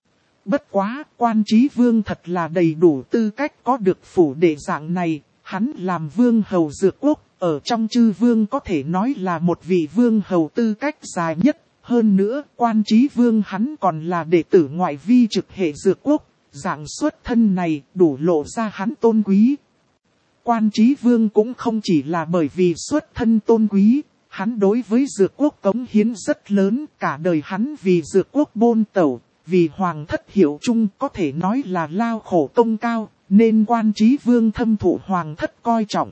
Bất quá, Quan Chí Vương thật là đầy đủ tư cách có được phủ đệ dạng này, hắn làm vương hầu Dược Quốc. Ở trong chư vương có thể nói là một vị vương hầu tư cách dài nhất. Hơn nữa, Quan Chí Vương hắn còn là đệ tử ngoại vi trực hệ Dược Quốc. Dạng xuất thân này đủ lộ ra hắn tôn quý. Quan Chí Vương cũng không chỉ là bởi vì xuất thân tôn quý. Hắn đối với Dược Quốc cống hiến rất lớn. Cả đời hắn vì Dược Quốc bôn tẩu. vì hoàng thất hiệu chung có thể nói là lao khổ công cao, nên Quan Chí Vương thâm thụ hoàng thất coi trọng.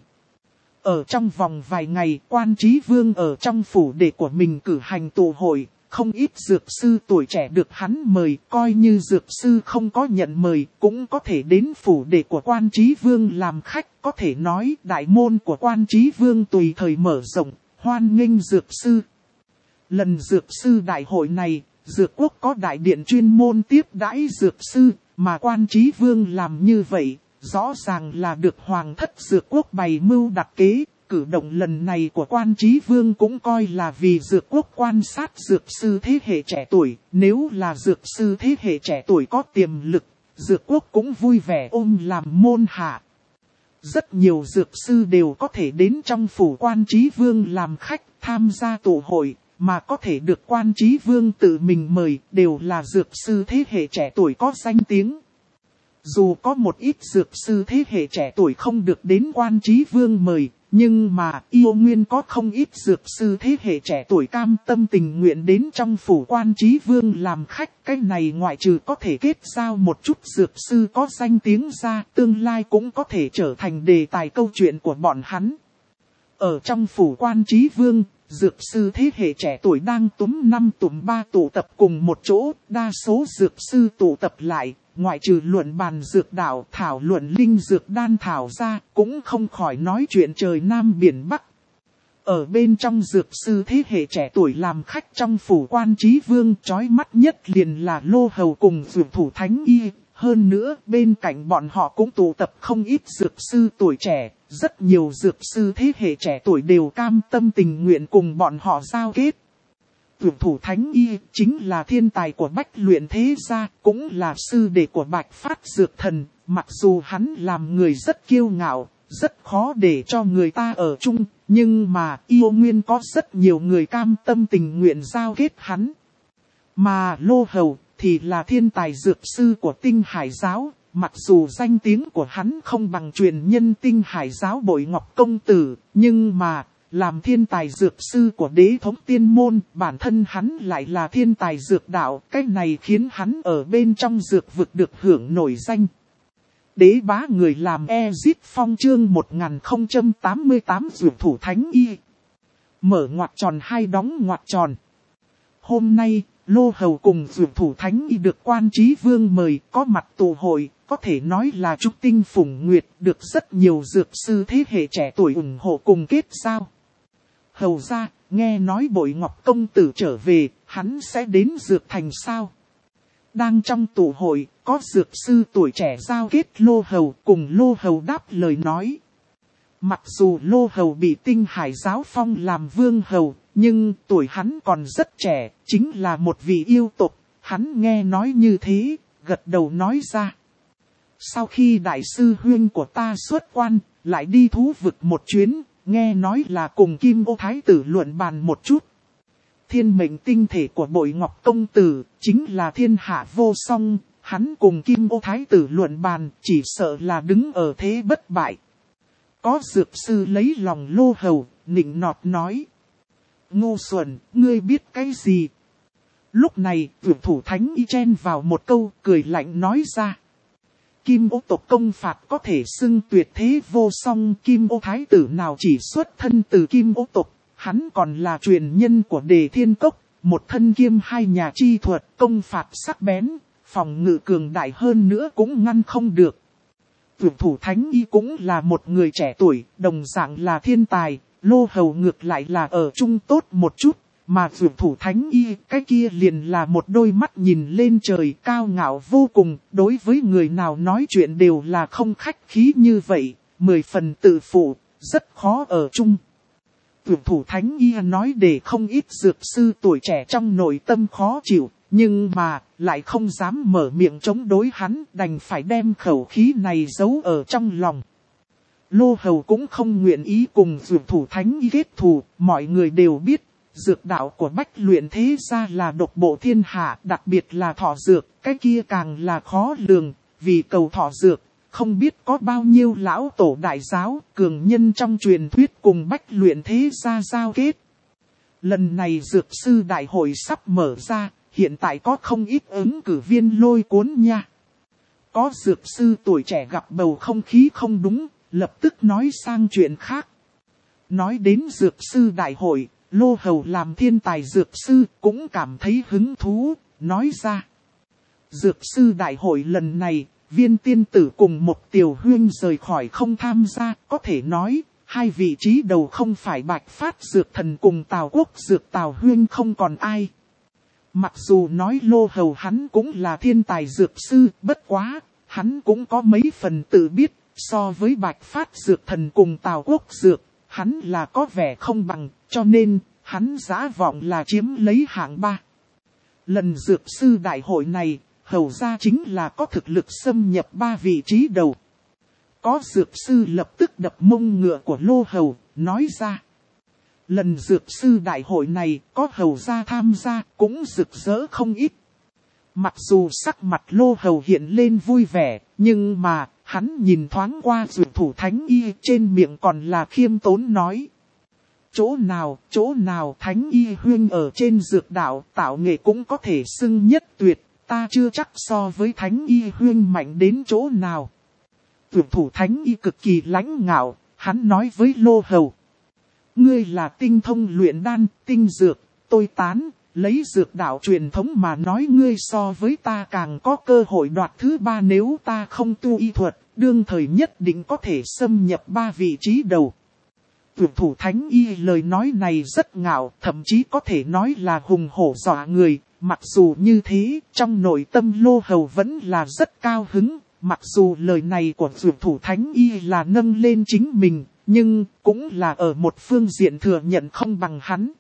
Ở trong vòng vài ngày, Quan Chí Vương ở trong phủ đệ của mình cử hành tụ hội, không ít dược sư tuổi trẻ được hắn mời, coi như dược sư không có nhận mời, cũng có thể đến phủ đệ của Quan Chí Vương làm khách, có thể nói đại môn của Quan Chí Vương tùy thời mở rộng, hoan nghênh dược sư. Lần dược sư đại hội này, Dược Quốc có đại điện chuyên môn tiếp đãi dược sư, mà Quan Chí Vương làm như vậy, rõ ràng là được hoàng thất Dược Quốc bày mưu đặt kế. Cử động lần này của Quan Chí Vương cũng coi là vì Dược Quốc quan sát dược sư thế hệ trẻ tuổi. Nếu là dược sư thế hệ trẻ tuổi có tiềm lực, Dược Quốc cũng vui vẻ ôm làm môn hạ. Rất nhiều dược sư đều có thể đến trong phủ Quan Chí Vương làm khách tham gia tụ hội, mà có thể được Quan Chí Vương tự mình mời đều là dược sư thế hệ trẻ tuổi có danh tiếng. Dù có một ít dược sư thế hệ trẻ tuổi không được đến Quan Chí Vương mời, nhưng mà Yêu Nguyên có không ít dược sư thế hệ trẻ tuổi cam tâm tình nguyện đến trong phủ Quan Chí Vương làm khách. Cái này ngoại trừ có thể kết giao một chút dược sư có danh tiếng ra, tương lai cũng có thể trở thành đề tài câu chuyện của bọn hắn. Ở trong phủ Quan Chí Vương, dược sư thế hệ trẻ tuổi đang túm 5 túm 3 tụ tập cùng một chỗ, đa số dược sư tụ tập lại. Ngoại trừ luận bàn dược đạo thảo luận linh dược đan thảo ra, cũng không khỏi nói chuyện trời Nam Biển Bắc. Ở bên trong dược sư thế hệ trẻ tuổi làm khách trong phủ Quan Chí Vương, chói mắt nhất liền là Lô Hầu cùng Dược Thủ Thánh Y. Hơn nữa, bên cạnh bọn họ cũng tụ tập không ít dược sư tuổi trẻ, rất nhiều dược sư thế hệ trẻ tuổi đều cam tâm tình nguyện cùng bọn họ giao kết. Dược Thủ Thánh Y chính là thiên tài của Bách Luyện thế gia, cũng là sư đệ của Bạch Phát Dược Thần. Mặc dù hắn làm người rất kiêu ngạo, rất khó để cho người ta ở chung, nhưng mà Yêu Nguyên có rất nhiều người cam tâm tình nguyện giao kết hắn. Mà Lô Hầu thì là thiên tài dược sư của Tinh Hải Giáo, mặc dù danh tiếng của hắn không bằng truyền nhân Tinh Hải Giáo Bội Ngọc Công Tử, nhưng mà làm thiên tài dược sư của Đế Thống Tiên Môn, bản thân hắn lại là thiên tài dược đạo, cái này khiến hắn ở bên trong dược vực được hưởng nổi danh. Đế bá người làm Ezit Phong chương 1088 Dược Thủ Thánh Y. Mở ngoặc tròn hai đóng ngoặc tròn. Hôm nay, Lô Hầu cùng Dược Thủ Thánh Y được Quan Chí Vương mời có mặt tụ hội, có thể nói là trúc tinh phủng nguyệt, được rất nhiều dược sư thế hệ trẻ tuổi ủng hộ cùng kết giao. Hầu ra, nghe nói Bội Ngọc Công Tử trở về, hắn sẽ đến Dược Thành sao? Đang trong tụ hội, có dược sư tuổi trẻ giao kết Lô Hầu cùng Lô Hầu đáp lời nói. Mặc dù Lô Hầu bị Tinh Hải Giáo phong làm vương hầu, nhưng tuổi hắn còn rất trẻ, chính là một vị yêu tộc. Hắn nghe nói như thế, gật đầu nói ra. Sau khi đại sư huynh của ta xuất quan, lại đi thú vực một chuyến, nghe nói là cùng Kim Ô Thái tử luận bàn một chút. Thiên mệnh tinh thể của Bội Ngọc Công Tử, chính là thiên hạ vô song, hắn cùng Kim Ô Thái tử luận bàn, chỉ sợ là đứng ở thế bất bại. Có dược sư lấy lòng Lô Hầu, nịnh nọt nói. Ngu xuẩn, ngươi biết cái gì? Lúc này, Dược Thủ Thánh Y chen vào một câu, cười lạnh nói ra. Kim Ô tộc công phạt có thể xưng tuyệt thế vô song, Kim Ô Thái tử nào chỉ xuất thân từ Kim Ô tộc, hắn còn là truyền nhân của Đề Thiên Cốc, một thân kiêm hai nhà chi thuật, công phạt sắc bén, phòng ngự cường đại hơn nữa cũng ngăn không được. Dược Thủ Thánh Y cũng là một người trẻ tuổi, đồng dạng là thiên tài, Lô Hầu ngược lại là ở chung tốt một chút, mà Dược Thủ Thánh Y cái kia liền là một đôi mắt nhìn lên trời cao ngạo vô cùng, đối với người nào nói chuyện đều là không khách khí như vậy, 10 phần tự phụ, rất khó ở chung. Dược Thủ Thánh Y nói để không ít dược sư tuổi trẻ trong nội tâm khó chịu, nhưng mà lại không dám mở miệng chống đối hắn, đành phải đem khẩu khí này giấu ở trong lòng. Lô Hầu cũng không nguyện ý cùng Dược Thủ Thánh Y kết thù, mọi người đều biết, dược đạo của Bách Luyện thế gia là độc bộ thiên hạ, đặc biệt là thọ dược, cái kia càng là khó lường, vì cầu thọ dược, không biết có bao nhiêu lão tổ đại giáo, cường nhân trong truyền thuyết cùng Bách Luyện thế gia giao kết. Lần này dược sư đại hội sắp mở ra, hiện tại có không ít ứng cử viên lôi cuốn nha. Có dược sư tuổi trẻ gặp bầu không khí không đúng, lập tức nói sang chuyện khác. Nói đến dược sư đại hội, Lô Hầu làm thiên tài dược sư cũng cảm thấy hứng thú, nói ra. Dược sư đại hội lần này, Viên tiên tử cùng một Tiểu Huyên rời khỏi không tham gia, có thể nói, hai vị trí đầu không phải Bạch Phát Dược Thần cùng Tào Quốc Dược Tào Huyên không còn ai. Mặc dù nói Lô Hầu hắn cũng là thiên tài dược sư, bất quá, hắn cũng có mấy phần tự biết, so với Bạch Phát Dược Thần cùng Tào Quốc Dược, hắn là có vẻ không bằng, cho nên, hắn giả vọng là chiếm lấy hạng 3. Lần dược sư đại hội này, Hầu ra chính là có thực lực xâm nhập 3 vị trí đầu. Có dược sư lập tức đập mông ngựa của Lô Hầu, nói ra. Lần dược sư đại hội này có Hầu ra tham gia cũng rực rỡ không ít. Mặc dù sắc mặt Lô Hầu hiện lên vui vẻ, nhưng mà hắn nhìn thoáng qua dược thủ Thánh Y trên miệng còn là khiêm tốn nói. Chỗ nào Thánh Y huynh ở trên dược đạo tạo nghệ cũng có thể xưng nhất tuyệt, ta chưa chắc so với Thánh Y huynh mạnh đến chỗ nào. Dược thủ Thánh Y cực kỳ lãnh ngạo, hắn nói với Lô Hầu. Ngươi là tinh thông luyện đan, tinh dược, tôi tán, lấy dược đạo truyền thống mà nói ngươi so với ta càng có cơ hội đoạt thứ 3 nếu ta không tu y thuật, đương thời nhất định có thể xâm nhập 3 vị trí đầu. Dược thủ Thánh Y lời nói này rất ngạo, thậm chí có thể nói là hùng hổ dọa người, mặc dù như thế, trong nội tâm Lô Hầu vẫn là rất cao hứng, mặc dù lời này của dược thủ Thánh Y là nâng lên chính mình. Nhưng, cũng là ở một phương diện thừa nhận không bằng hắn.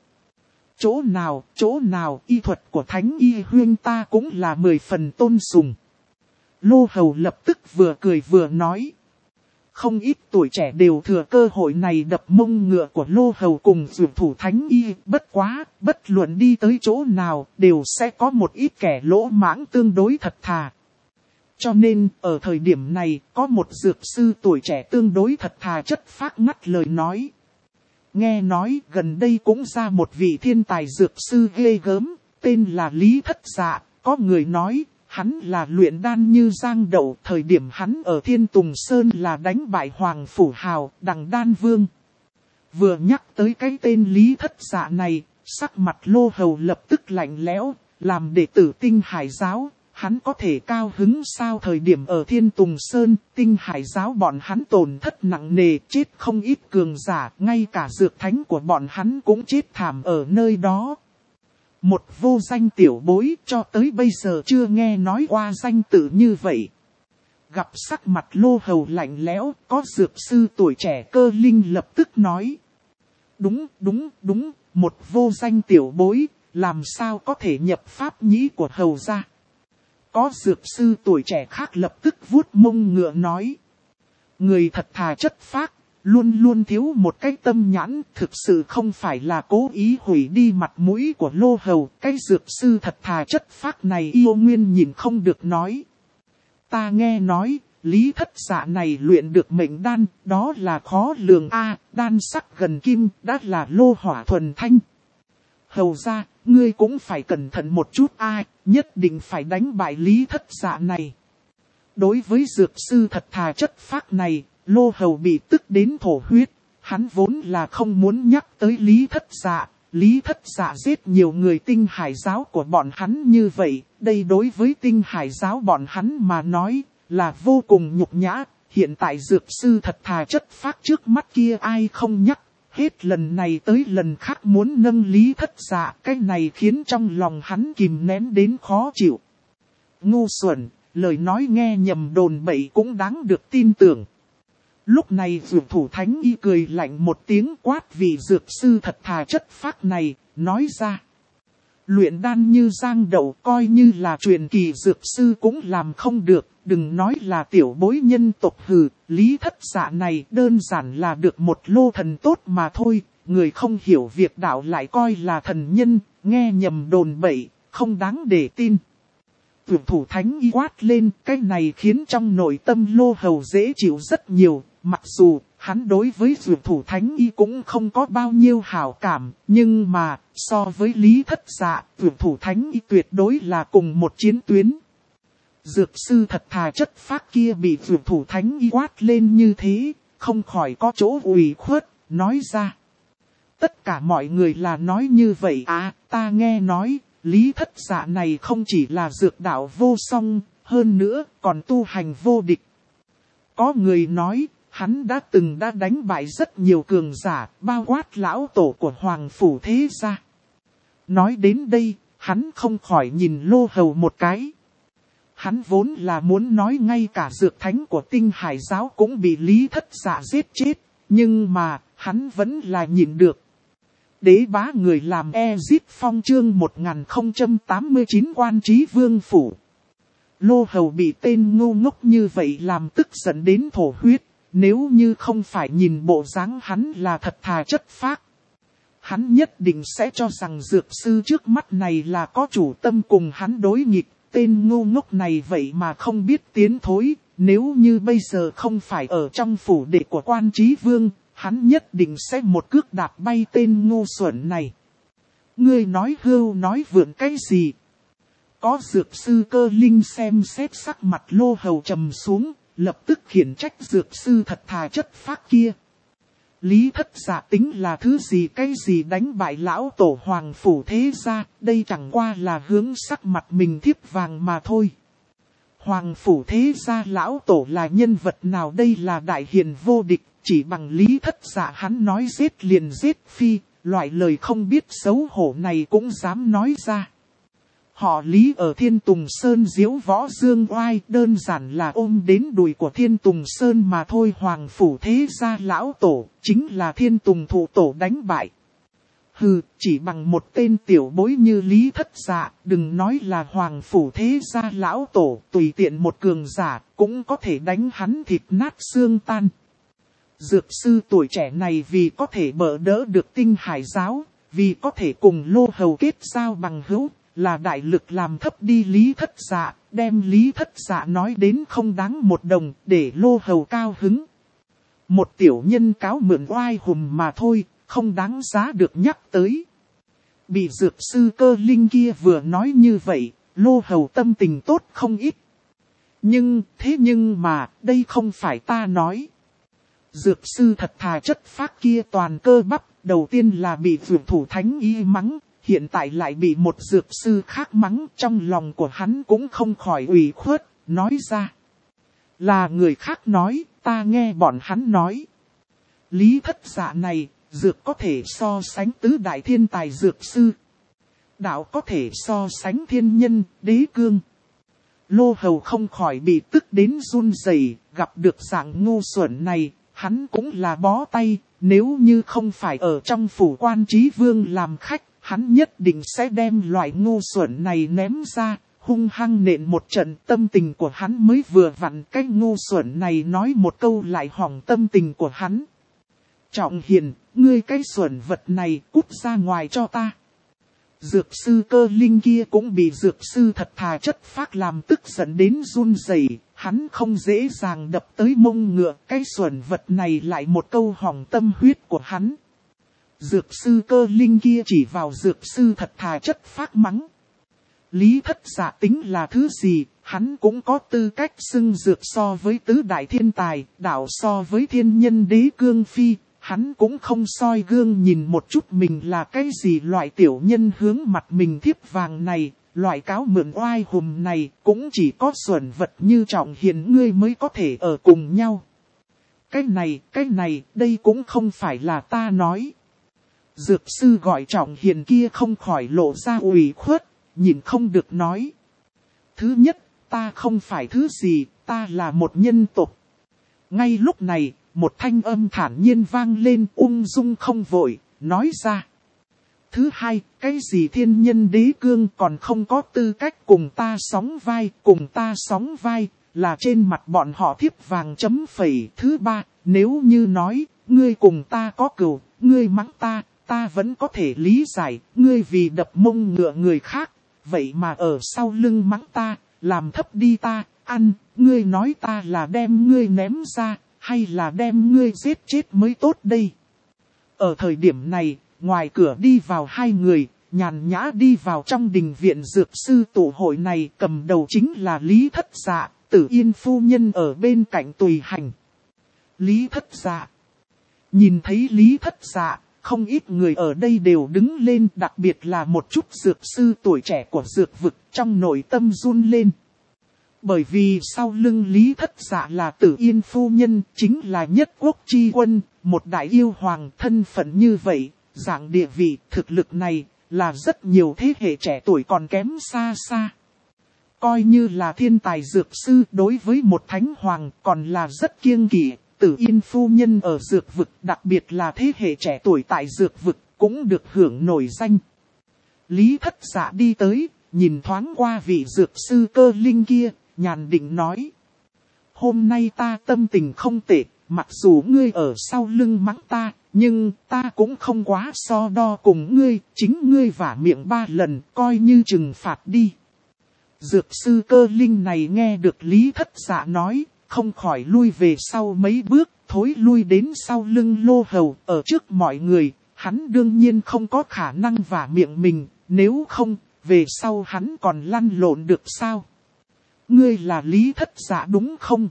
Chỗ nào, y thuật của Thánh Y huynh ta cũng là 10 phần tôn sùng. Lô Hầu lập tức vừa cười vừa nói. Không ít tuổi trẻ đều thừa cơ hội này đập mông ngựa của Lô Hầu cùng dược thủ Thánh Y. Bất quá, bất luận đi tới chỗ nào, đều sẽ có một ít kẻ lỗ mãng tương đối thật thà. Cho nên, ở thời điểm này, có một dược sư tuổi trẻ tương đối thật thà chất phác ngắt lời nói. Nghe nói, gần đây cũng ra một vị thiên tài dược sư ghê gớm, tên là Lý Thất Dạ. Có người nói, hắn là luyện đan như giang đậu, thời điểm hắn ở Thiên Tùng Sơn là đánh bại Hoàng Phủ Hào, Đằng Đan Vương. Vừa nhắc tới cái tên Lý Thất Dạ này, sắc mặt Lô Hầu lập tức lạnh lẽo, làm đệ tử Tinh Hải Giáo. Hắn có thể cao hứng sao? Thời điểm ở Thiên Tùng Sơn, Tinh Hải Giáo bọn hắn tổn thất nặng nề, chết không ít cường giả, ngay cả dược thánh của bọn hắn cũng chết thảm ở nơi đó. Một vô danh tiểu bối cho tới bây giờ chưa nghe nói qua danh tự như vậy. Gặp sắc mặt Lô Hầu lạnh lẽo, có dược sư tuổi trẻ Cơ Linh lập tức nói. Đúng, một vô danh tiểu bối, làm sao có thể nhập pháp nhĩ của Hầu ra. Có dược sư tuổi trẻ khác lập tức vuốt mông ngựa nói. Người thật thà chất phác, luôn luôn thiếu một cái tâm nhãn, thực sự không phải là cố ý hủy đi mặt mũi của Lô Hầu. Cái dược sư thật thà chất phác này yêu nguyên nhìn không được nói. Ta nghe nói, Lý Thất Dạ này luyện được mệnh đan, đó là khó lường a, đan sắc gần kim, đã là lô hỏa thuần thanh. Hầu ra, ngươi cũng phải cẩn thận một chút a, nhất định phải đánh bại Lý Thất Dạ này. Đối với dược sư thật thà chất phác này, Lô Hầu bị tức đến thổ huyết. Hắn vốn là không muốn nhắc tới Lý Thất Dạ. Lý Thất Dạ giết nhiều người Tinh Hải Giáo của bọn hắn như vậy. Đây đối với Tinh Hải Giáo bọn hắn mà nói là vô cùng nhục nhã. Hiện tại dược sư thật thà chất phác trước mắt kia ai không nhắc. Hết lần này tới lần khác muốn nâng Lý Thất Dạ. Cái này khiến trong lòng hắn kìm nén đến khó chịu. Ngu xuẩn, lời nói nghe nhầm đồn bậy cũng đáng được tin tưởng. Lúc này dược thủ Thánh Y cười lạnh một tiếng quát vị dược sư thật thà chất phác này, nói ra. Luyện đan như giang đậu coi như là truyền kỳ dược sư cũng làm không được, đừng nói là tiểu bối nhân tộc hừ, Lý Thất Dạ này đơn giản là được một lô thần tốt mà thôi, người không hiểu việc đạo lại coi là thần nhân, nghe nhầm đồn bậy, không đáng để tin. Dược thủ Thánh Y quát lên, cái này khiến trong nội tâm Lô Hầu dễ chịu rất nhiều. Mặc dù Hắn đối với dược thủ thánh y cũng không có bao nhiêu hảo cảm, nhưng mà, so với Lý Thất Dạ, dược thủ thánh y tuyệt đối là cùng một chiến tuyến. Dược sư thật thà chất phác kia bị dược thủ thánh y quát lên như thế, không khỏi có chỗ ủy khuất, nói ra. Tất cả mọi người là nói như vậy à, ta nghe nói, Lý Thất Dạ này không chỉ là dược đạo vô song, hơn nữa còn tu hành vô địch. Có người nói, hắn đã đánh bại rất nhiều cường giả, bao quát lão tổ của Hoàng Phủ Thế Gia. Nói đến đây, hắn không khỏi nhìn Lô Hầu một cái. Hắn vốn là muốn nói ngay cả dược thánh của Tinh Hải giáo cũng bị Lý Thất Dạ giết chết, nhưng mà, hắn vẫn là nhịn được. Đế bá người làm Ezip Phong chương 1089 Quan Trí Vương Phủ. Lô Hầu bị tên ngu ngốc như vậy làm tức giận đến thổ huyết, nếu như không phải nhìn bộ dáng hắn là thật thà chất phác. Hắn nhất định sẽ cho rằng dược sư trước mắt này là có chủ tâm cùng hắn đối nghịch, tên ngu ngốc này vậy mà không biết tiến thối, nếu như bây giờ không phải ở trong phủ đệ của Quan Trí Vương, hắn nhất định sẽ một cước đạp bay tên ngu xuẩn này. Ngươi nói hưu nói vượn cái gì? Có dược sư Cơ Linh xem xét sắc mặt Lô Hầu trầm xuống, lập tức khiển trách dược sư thật thà chất phác kia. Lý Thất Dạ tính là thứ gì cái gì đánh bại lão tổ Hoàng Phủ Thế Gia, đây chẳng qua là hướng sắc mặt mình thiếp vàng mà thôi. Hoàng Phủ Thế Gia lão tổ là nhân vật nào đây là đại hiền vô địch, chỉ bằng Lý Thất Dạ hắn nói giết liền giết phi, loại lời không biết xấu hổ này cũng dám nói ra. Họ Lý ở Thiên Tùng Sơn diễu võ dương oai, đơn giản là ôm đến đùi của Thiên Tùng Sơn mà thôi. Hoàng Phủ Thế Gia lão tổ, chính là Thiên Tùng thụ tổ đánh bại. Hừ, chỉ bằng một tên tiểu bối như Lý Thất Dạ, đừng nói là Hoàng Phủ Thế Gia lão tổ, tùy tiện một cường giả, cũng có thể đánh hắn thịt nát xương tan. Dược sư tuổi trẻ này vì có thể bỡ đỡ được Tinh Hải giáo, vì có thể cùng Lô Hầu kết giao bằng hữu, là đại lực làm thấp đi Lý Thất Dạ, đem Lý Thất Dạ nói đến không đáng một đồng, để Lô Hầu cao hứng. Một tiểu nhân cáo mượn oai hùm mà thôi, không đáng giá được nhắc tới. Bị dược sư Cơ Linh kia vừa nói như vậy, Lô Hầu tâm tình tốt không ít. Nhưng mà, đây không phải ta nói. Dược sư thật thà chất phác kia toàn cơ bắp, đầu tiên là bị dược thủ thánh y mắng, hiện tại lại bị một dược sư khác mắng, trong lòng của hắn cũng không khỏi ủy khuất, nói ra. Là người khác nói, ta nghe bọn hắn nói. Lý Thất Dạ này, dược có thể so sánh tứ đại thiên tài dược sư. Đạo có thể so sánh thiên nhân, đế cương. Lô Hầu không khỏi bị tức đến run rẩy, gặp được dạng ngu xuẩn này, hắn cũng là bó tay, nếu như không phải ở trong phủ Quan Trí Vương làm khách, hắn nhất định sẽ đem loại ngu xuẩn này ném ra, hung hăng nện một trận. Tâm tình của hắn mới vừa vặn, cái ngu xuẩn này nói một câu lại hỏng tâm tình của hắn. Trọng Hiền, ngươi cái xuẩn vật này cút ra ngoài cho ta. Dược sư Cơ Linh kia cũng bị dược sư thật thà chất phác làm tức giận đến run rẩy, hắn không dễ dàng đập tới mông ngựa, cái xuẩn vật này lại một câu hỏng tâm huyết của hắn. Dược sư Cơ Linh kia chỉ vào dược sư thật thà chất phác mắng. Lý Thất Dạ tính là thứ gì, hắn cũng có tư cách xưng dược so với tứ đại thiên tài, đạo so với thiên nhân đế cương phi. Hắn cũng không soi gương nhìn một chút mình là cái gì loại tiểu nhân hướng mặt mình thiếp vàng này, loại cáo mượn oai hùm này, cũng chỉ có xuẩn vật như Trọng Hiền ngươi mới có thể ở cùng nhau. Cái này, đây cũng không phải là ta nói. Dược sư gọi Trọng Hiền kia không khỏi lộ ra ủy khuất, nhìn không được nói. Thứ nhất, ta không phải thứ gì, ta là một nhân tộc. Ngay lúc này, một thanh âm thản nhiên vang lên, ung dung không vội, nói ra. Thứ hai, cái gì thiên nhân đế cương còn không có tư cách cùng ta sóng vai, là trên mặt bọn họ thiếp vàng chấm phẩy. Thứ ba, nếu như nói, ngươi cùng ta có cừu, ngươi mắng ta vẫn có thể lý giải, ngươi vì đập mông ngựa người khác, vậy mà ở sau lưng mắng ta, làm thấp đi ta, ngươi nói ta là đem ngươi ném ra. hay là đem ngươi giết chết mới tốt đây. Ở thời điểm này, ngoài cửa đi vào hai người, nhàn nhã đi vào trong đình viện dược sư tụ hội này, cầm đầu chính là Lý Thất Dạ, Tử Yên phu nhân ở bên cạnh tùy hành. Lý Thất Dạ. Nhìn thấy Lý Thất Dạ, không ít người ở đây đều đứng lên, đặc biệt là một chút dược sư tuổi trẻ của dược vực, trong nội tâm run lên. Bởi vì sau lưng Lý Thất Dạ là Tử Yên phu nhân, chính là nhất quốc chi quân, một đại yêu hoàng. Thân phận như vậy, dạng địa vị, thực lực này, là rất nhiều thế hệ trẻ tuổi còn kém xa xa. Coi như là thiên tài dược sư, đối với một thánh hoàng còn là rất kiêng kỵ. Tử Yên phu nhân ở dược vực, đặc biệt là thế hệ trẻ tuổi tại dược vực, cũng được hưởng nổi danh. Lý Thất Dạ đi tới, nhìn thoáng qua vị dược sư Cơ Linh kia, nhàn định nói. Hôm nay ta tâm tình không tệ, mặc dù ngươi ở sau lưng mắng ta, nhưng ta cũng không quá so đo cùng ngươi, chính ngươi vả miệng 3 lần, coi như trừng phạt đi. Dược sư Cơ Linh này nghe được Lý Thất Dạ nói, không khỏi lui về sau mấy bước, thối lui đến sau lưng Lô Hầu. Ở trước mọi người, hắn đương nhiên không có khả năng vả miệng mình, nếu không, về sau hắn còn lăn lộn được sao? Ngươi là Lý Thất Dạ đúng không?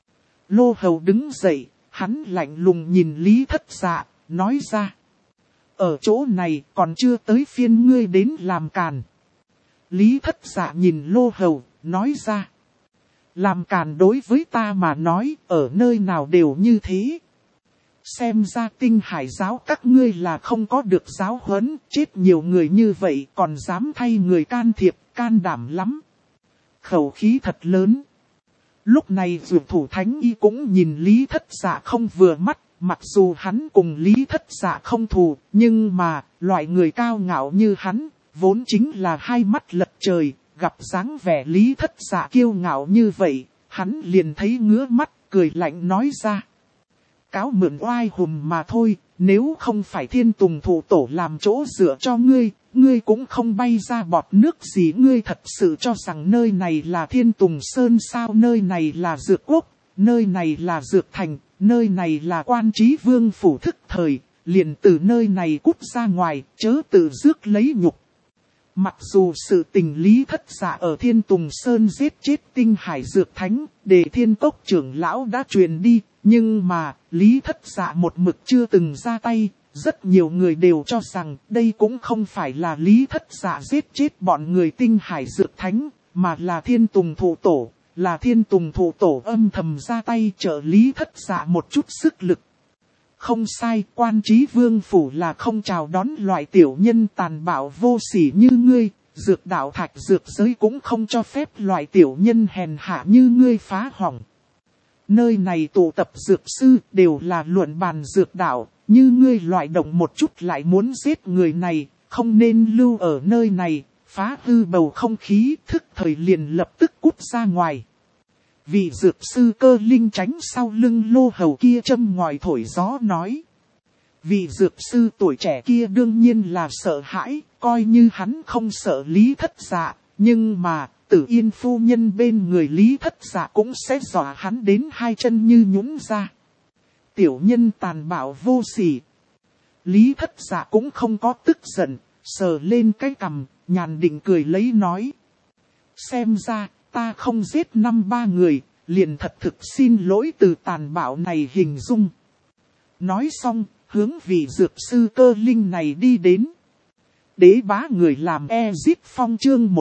Lô Hầu đứng dậy, hắn lạnh lùng nhìn Lý Thất Dạ, nói ra. Ở chỗ này còn chưa tới phiên ngươi đến làm càn. Lý Thất Dạ nhìn Lô Hầu, nói ra. Làm càn đối với ta mà nói, ở nơi nào đều như thế. Xem ra Tinh Hải giáo các ngươi là không có được giáo huấn, chết nhiều người như vậy còn dám thay người can thiệp, can đảm lắm. Khẩu khí thật lớn. Lúc này Dược Thủ Thánh Y cũng nhìn Lý Thất Dạ không vừa mắt, mặc dù hắn cùng Lý Thất Dạ không thù, nhưng mà, loại người cao ngạo như hắn, vốn chính là hai mắt lật trời, gặp dáng vẻ Lý Thất Dạ kiêu ngạo như vậy, hắn liền thấy ngứa mắt, cười lạnh nói ra. Cáo mượn oai hùm mà thôi, nếu không phải Thiên Tùng Thụ Tổ làm chỗ dựa cho ngươi, ngươi cũng không bay ra bọt nước gì. Ngươi thật sự cho rằng nơi này là Thiên Tùng Sơn sao? Nơi này là Dược Quốc, nơi này là Dược Thành, nơi này là Quan Chí Vương phủ thức thời, liền từ nơi này cút ra ngoài, chớ tự rước lấy nhục. Mặc dù sự tình Lý Thất Dạ ở Thiên Tùng Sơn giết chết Tinh Hải Dược Thánh, để Thiên Cốc trưởng lão đã truyền đi, nhưng mà Lý Thất Dạ một mực chưa từng ra tay. Rất nhiều người đều cho rằng đây cũng không phải là Lý Thất Dạ giết chết bọn người Tinh Hải Dược Thánh, mà là Thiên Tùng Thụ Tổ, là Thiên Tùng Thụ Tổ âm thầm ra tay trợ Lý Thất Dạ một chút sức lực. Không sai, Quan Chí Vương phủ là không chào đón loại tiểu nhân tàn bạo vô sỉ như ngươi, Dược đạo thạch dược giới cũng không cho phép loại tiểu nhân hèn hạ như ngươi phá hỏng. Nơi này tụ tập dược sư đều là luận bàn dược đạo, như ngươi loại động một chút lại muốn giết người này, không nên lưu ở nơi này, phá hư bầu không khí, thức thời liền lập tức cút ra ngoài. Vị dược sư Cơ Linh tránh sau lưng Lô Hầu kia châm ngòi thổi gió nói. Vị dược sư tuổi trẻ kia đương nhiên là sợ hãi, coi như hắn không sợ Lý Thất Dạ, nhưng mà Tử Yên phu nhân bên người Lý Thất Dạ cũng sẽ dọa hắn đến hai chân như nhũn ra. Tiểu nhân tàn bạo vô sỉ. Lý Thất Dạ cũng không có tức giận, sờ lên cái cằm, nhàn định cười lấy nói. Xem ra, ta không giết 5-3 người, liền thật thực xin lỗi từ tàn bạo này hình dung. Nói xong, hướng vị dược sư Cơ Linh này đi đến. Đế bá người làm Ezit Phong chương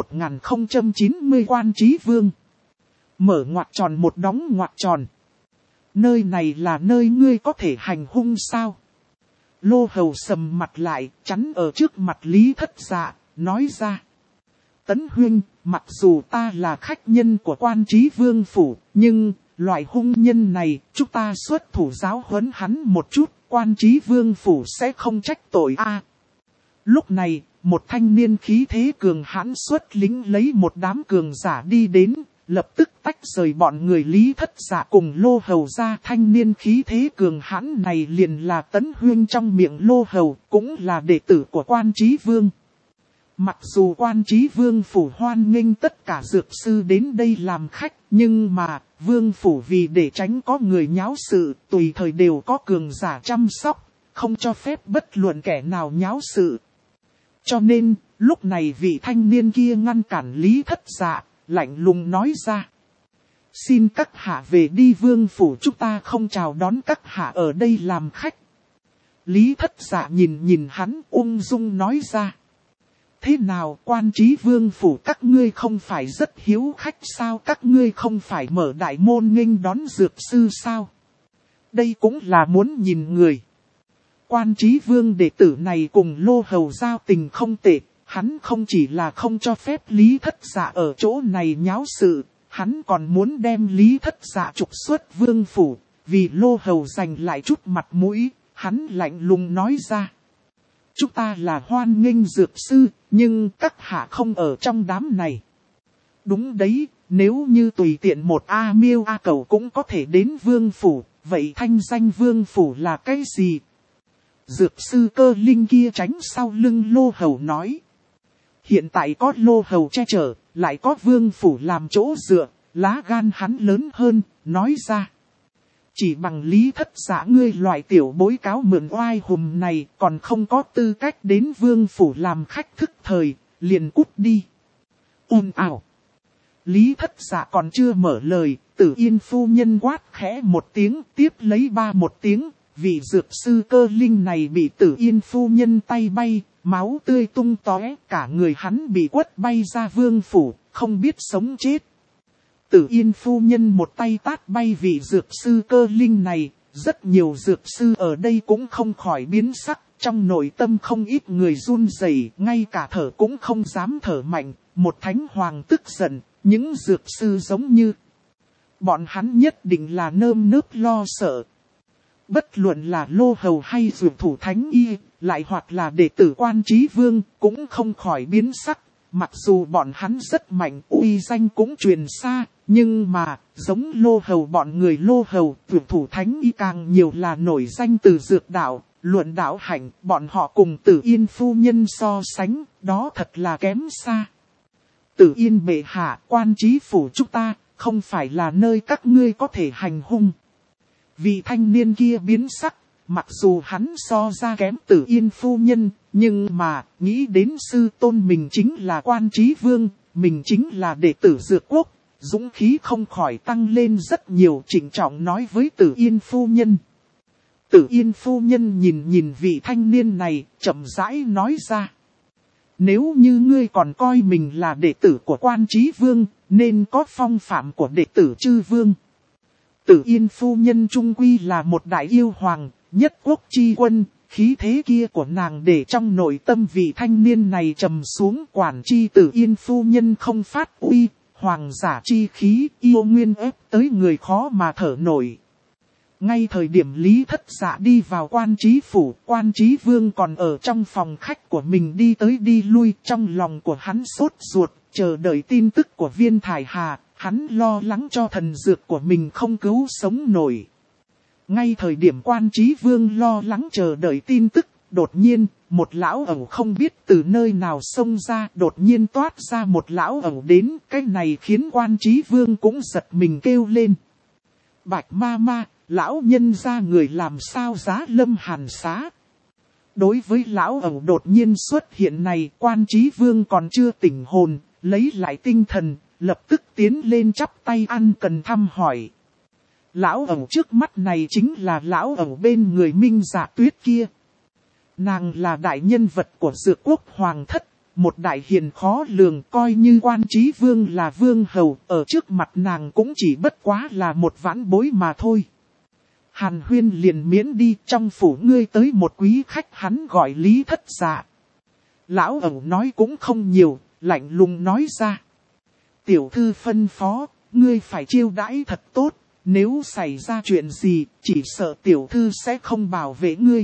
1090 Quan Chí Vương. Mở ngoặc tròn một đóng ngoặc tròn. Nơi này là nơi ngươi có thể hành hung sao? Lô Hầu sầm mặt lại, chắn ở trước mặt Lý Thất Dạ, nói ra. Tấn Huynh, mặc dù ta là khách nhân của Quan Chí Vương phủ, nhưng loại hung nhân này, chúng ta xuất thủ giáo huấn hắn một chút, Quan Chí Vương phủ sẽ không trách tội a. Lúc này, một thanh niên khí thế cường hãn xuất lính lấy một đám cường giả đi đến, lập tức tách rời bọn người Lý Thất Dạ cùng Lô Hầu ra. Thanh niên khí thế cường hãn này liền là Tấn Huynh trong miệng Lô Hầu, cũng là đệ tử của Quan Chí Vương. Mặc dù Quan Chí Vương phủ hoan nghênh tất cả dược sư đến đây làm khách, nhưng mà Vương phủ vì để tránh có người nháo sự, tùy thời đều có cường giả chăm sóc, không cho phép bất luận kẻ nào nháo sự. Cho nên, lúc này vị thanh niên kia ngăn cản Lý Thất Dạ, lạnh lùng nói ra. Xin các hạ về đi, Vương phủ chúng ta không chào đón các hạ ở đây làm khách. Lý Thất Dạ nhìn hắn ung dung nói ra. Thế nào, Quan Chí Vương phủ các ngươi không phải rất hiếu khách sao, các ngươi không phải mở đại môn nghênh đón dược sư sao? Đây cũng là muốn nhìn người. Quan Chí Vương đệ tử này cùng Lô Hầu giao tình không tệ, hắn không chỉ là không cho phép Lý Thất Dạ ở chỗ này nháo sự, hắn còn muốn đem Lý Thất Dạ trục xuất Vương phủ, vì Lô Hầu giành lại chút mặt mũi, hắn lạnh lùng nói ra. Chúng ta là hoan nghênh dược sư, nhưng các hạ không ở trong đám này. Đúng đấy, nếu như tùy tiện một A Miêu A Cẩu cũng có thể đến Vương phủ, vậy thanh danh Vương phủ là cái gì? Dược sư Cơ Linh kia tránh sau lưng Lô Hầu nói. Hiện tại có Lô Hầu che chở, lại có Vương phủ làm chỗ dựa, lá gan hắn lớn hơn, nói ra. Chỉ bằng Lý Thất Dạ ngươi loại tiểu bối cáo mượn oai hùm này còn không có tư cách đến Vương phủ làm khách thức thời, liền cút đi. Ồn ào. Lý Thất Dạ còn chưa mở lời, Tử Yên phu nhân quát khẽ một tiếng, tiếp lấy ba một tiếng, vị dược sư Cơ Linh này bị Tử Yên phu nhân tay bay, máu tươi tung tóe, cả người hắn bị quất bay ra Vương phủ, không biết sống chết. Tử Yên phu nhân một tay tát bay vị dược sư Cơ Linh này, rất nhiều dược sư ở đây cũng không khỏi biến sắc, trong nội tâm không ít người run rẩy, ngay cả thở cũng không dám thở mạnh, một thánh hoàng tức giận, những dược sư giống như bọn hắn nhất định là nơm nớp lo sợ. Bất luận là Lô Hầu hay dược thủ thánh y, lại hoặc là đệ tử Quan Chí Vương, cũng không khỏi biến sắc. Mặc dù bọn hắn rất mạnh, uy danh cũng truyền xa, nhưng mà, giống Lô Hầu bọn người Lô Hầu, dược thủ thánh y càng nhiều là nổi danh từ dược đạo, luận đạo hạnh, bọn họ cùng Tử Yên phu nhân so sánh, đó thật là kém xa. Tử Yên bệ hạ, Quan Chí phủ chúng ta, không phải là nơi các ngươi có thể hành hung. Vị thanh niên kia biến sắc, mặc dù hắn so ra kém Tử Yên phu nhân, nhưng mà, nghĩ đến sư tôn mình chính là Quan Chí Vương, mình chính là đệ tử Dược Quốc, dũng khí không khỏi tăng lên rất nhiều, trịnh trọng nói với Tử Yên phu nhân. Tử Yên phu nhân nhìn vị thanh niên này, chậm rãi nói ra. Nếu như ngươi còn coi mình là đệ tử của Quan Chí Vương, nên có phong phạm của đệ tử Chư Vương. Tử Yên phu nhân trung quy là một đại yêu hoàng, nhất quốc chi quân, khí thế kia của nàng để trong nội tâm vị thanh niên này trầm xuống, quản chi Tử Yên phu nhân không phát uy, hoàng giả chi khí yêu nguyên ép tới người khó mà thở nổi. Ngay thời điểm Lý Thất Dạ đi vào Quan Chí phủ, Quan Chí Vương còn ở trong phòng khách của mình đi tới đi lui, trong lòng của hắn sốt ruột, chờ đợi tin tức của Viên Thải Hà, hắn lo lắng cho thần dược của mình không cứu sống nổi. Ngay thời điểm Quan Chí Vương lo lắng chờ đợi tin tức, đột nhiên, một lão ẩu không biết từ nơi nào xông ra, đột nhiên toát ra một lão ẩu đến, cái này khiến Quan Chí Vương cũng giật mình kêu lên. Bạch ma ma, lão nhân ra người làm sao giá lâm hàn xá. Đối với lão ẩu đột nhiên xuất hiện này, Quan Chí Vương còn chưa tỉnh hồn, lấy lại tinh thần, lập tức tiến lên chắp tay ăn cần thăm hỏi. Lão ẩu trước mắt này chính là lão ẩu bên người Minh Dạ Tuyết kia. Nàng là đại nhân vật của Dược Quốc Hoàng thất, một đại hiền khó lường, coi như Quan Chí Vương là vương hầu, ở trước mặt nàng cũng chỉ bất quá là một vãn bối mà thôi. Hàn Huyên liền miễn đi, trong phủ ngươi tới một quý khách, hắn gọi Lý Thất Dạ. Lão ẩu nói cũng không nhiều, lạnh lùng nói ra. Tiểu thư phân phó, ngươi phải chiêu đãi thật tốt, nếu xảy ra chuyện gì, chỉ sợ tiểu thư sẽ không bảo vệ ngươi.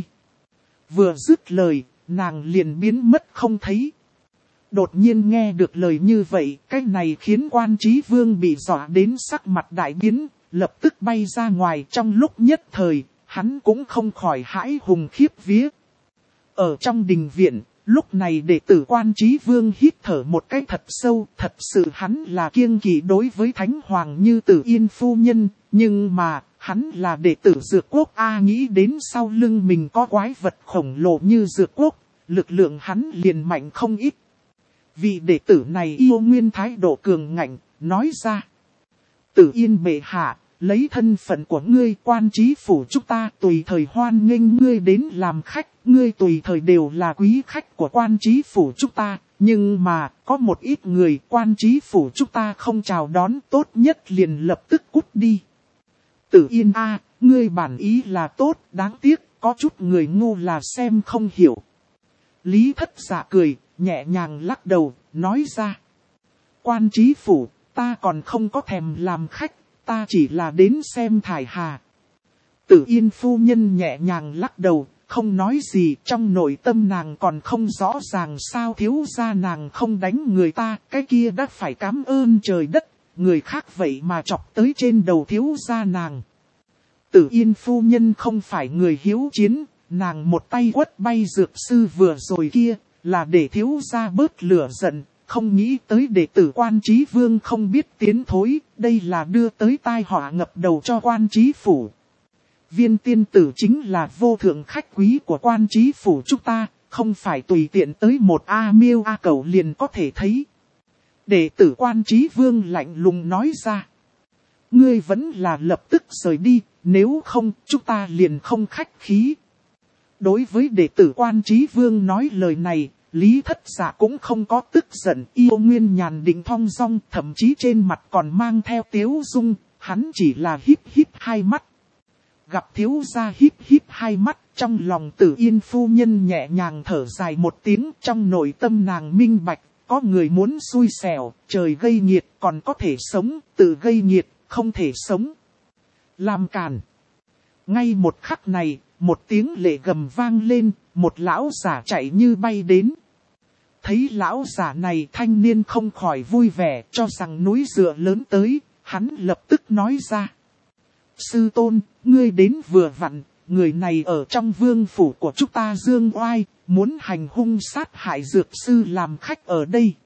Vừa dứt lời, nàng liền biến mất không thấy. Đột nhiên nghe được lời như vậy, cái này khiến Quan Chí Vương bị dọa đến sắc mặt đại biến, lập tức bay ra ngoài. Trong lúc nhất thời, hắn cũng không khỏi hãi hùng khiếp vía. Ở trong đình viện, Lúc này đệ tử Quan Chí Vương hít thở một cái thật sâu, thật sự hắn là kiêng kỵ đối với Thánh Hoàng như Tử Yên phu nhân, nhưng mà, hắn là đệ tử Dược Quốc nghĩ đến sau lưng mình có quái vật khổng lồ như Dược Quốc, lực lượng hắn liền mạnh không ít. Vị đệ tử này yêu nguyên thái độ cường ngạnh, nói ra. Tử Yên bệ hạ, lấy thân phận của ngươi Quan Chí phủ chúng ta tùy thời hoan nghênh ngươi đến làm khách, ngươi tùy thời đều là quý khách của Quan Chí phủ chúng ta, nhưng mà có một ít người Quan Chí phủ chúng ta không chào đón, tốt nhất liền lập tức cút đi. Tử Yên ngươi bản ý là tốt, đáng tiếc có chút người ngu là xem không hiểu. Lý Thất Dạ cười, nhẹ nhàng lắc đầu, nói ra. Quan Chí phủ, ta còn không có thèm làm khách, ta chỉ là đến xem thải hà. Tử Yên phu nhân nhẹ nhàng lắc đầu, không nói gì, trong nội tâm nàng còn không rõ ràng sao thiếu gia nàng không đánh người ta, cái kia đã phải cảm ơn trời đất, người khác vậy mà chọc tới trên đầu thiếu gia nàng. Tử Yên phu nhân không phải người hiếu chiến, nàng một tay quất bay dược sư vừa rồi kia, là để thiếu gia bớt lửa giận, không nghĩ tới đệ tử Quan Chí Vương không biết tiến thối, đây là đưa tới tai họa ngập đầu cho Quan Chí phủ. Viên tiên tử chính là vô thượng khách quý của Quan Chí phủ chúng ta, không phải tùy tiện tới một miêu cầu liền có thể thấy. Đệ tử Quan Chí Vương lạnh lùng nói ra. Ngươi vẫn là lập tức rời đi, nếu không chúng ta liền không khách khí. Đối với đệ tử Quan Chí Vương nói lời này, Lý Thất Dạ cũng không có tức giận, yêu nguyên nhàn định thong dong, thậm chí trên mặt còn mang theo tiếu dung, hắn chỉ là híp híp hai mắt. Gặp thiếu gia híp híp hai mắt, trong lòng Tử Yên phu nhân nhẹ nhàng thở dài một tiếng, trong nội tâm nàng minh bạch, có người muốn xui xẻo, trời gây nghiệt còn có thể sống, tự gây nghiệt, không thể sống. Làm càn. Ngay một khắc này, một tiếng lệ gầm vang lên, một lão giả chạy như bay đến. Thấy lão giả này thanh niên không khỏi vui vẻ, cho rằng núi dựa lớn tới, hắn lập tức nói ra. Sư tôn, ngươi đến vừa vặn, người này ở trong vương phủ của chúng ta Dương Oai, muốn hành hung sát hại dược sư làm khách ở đây.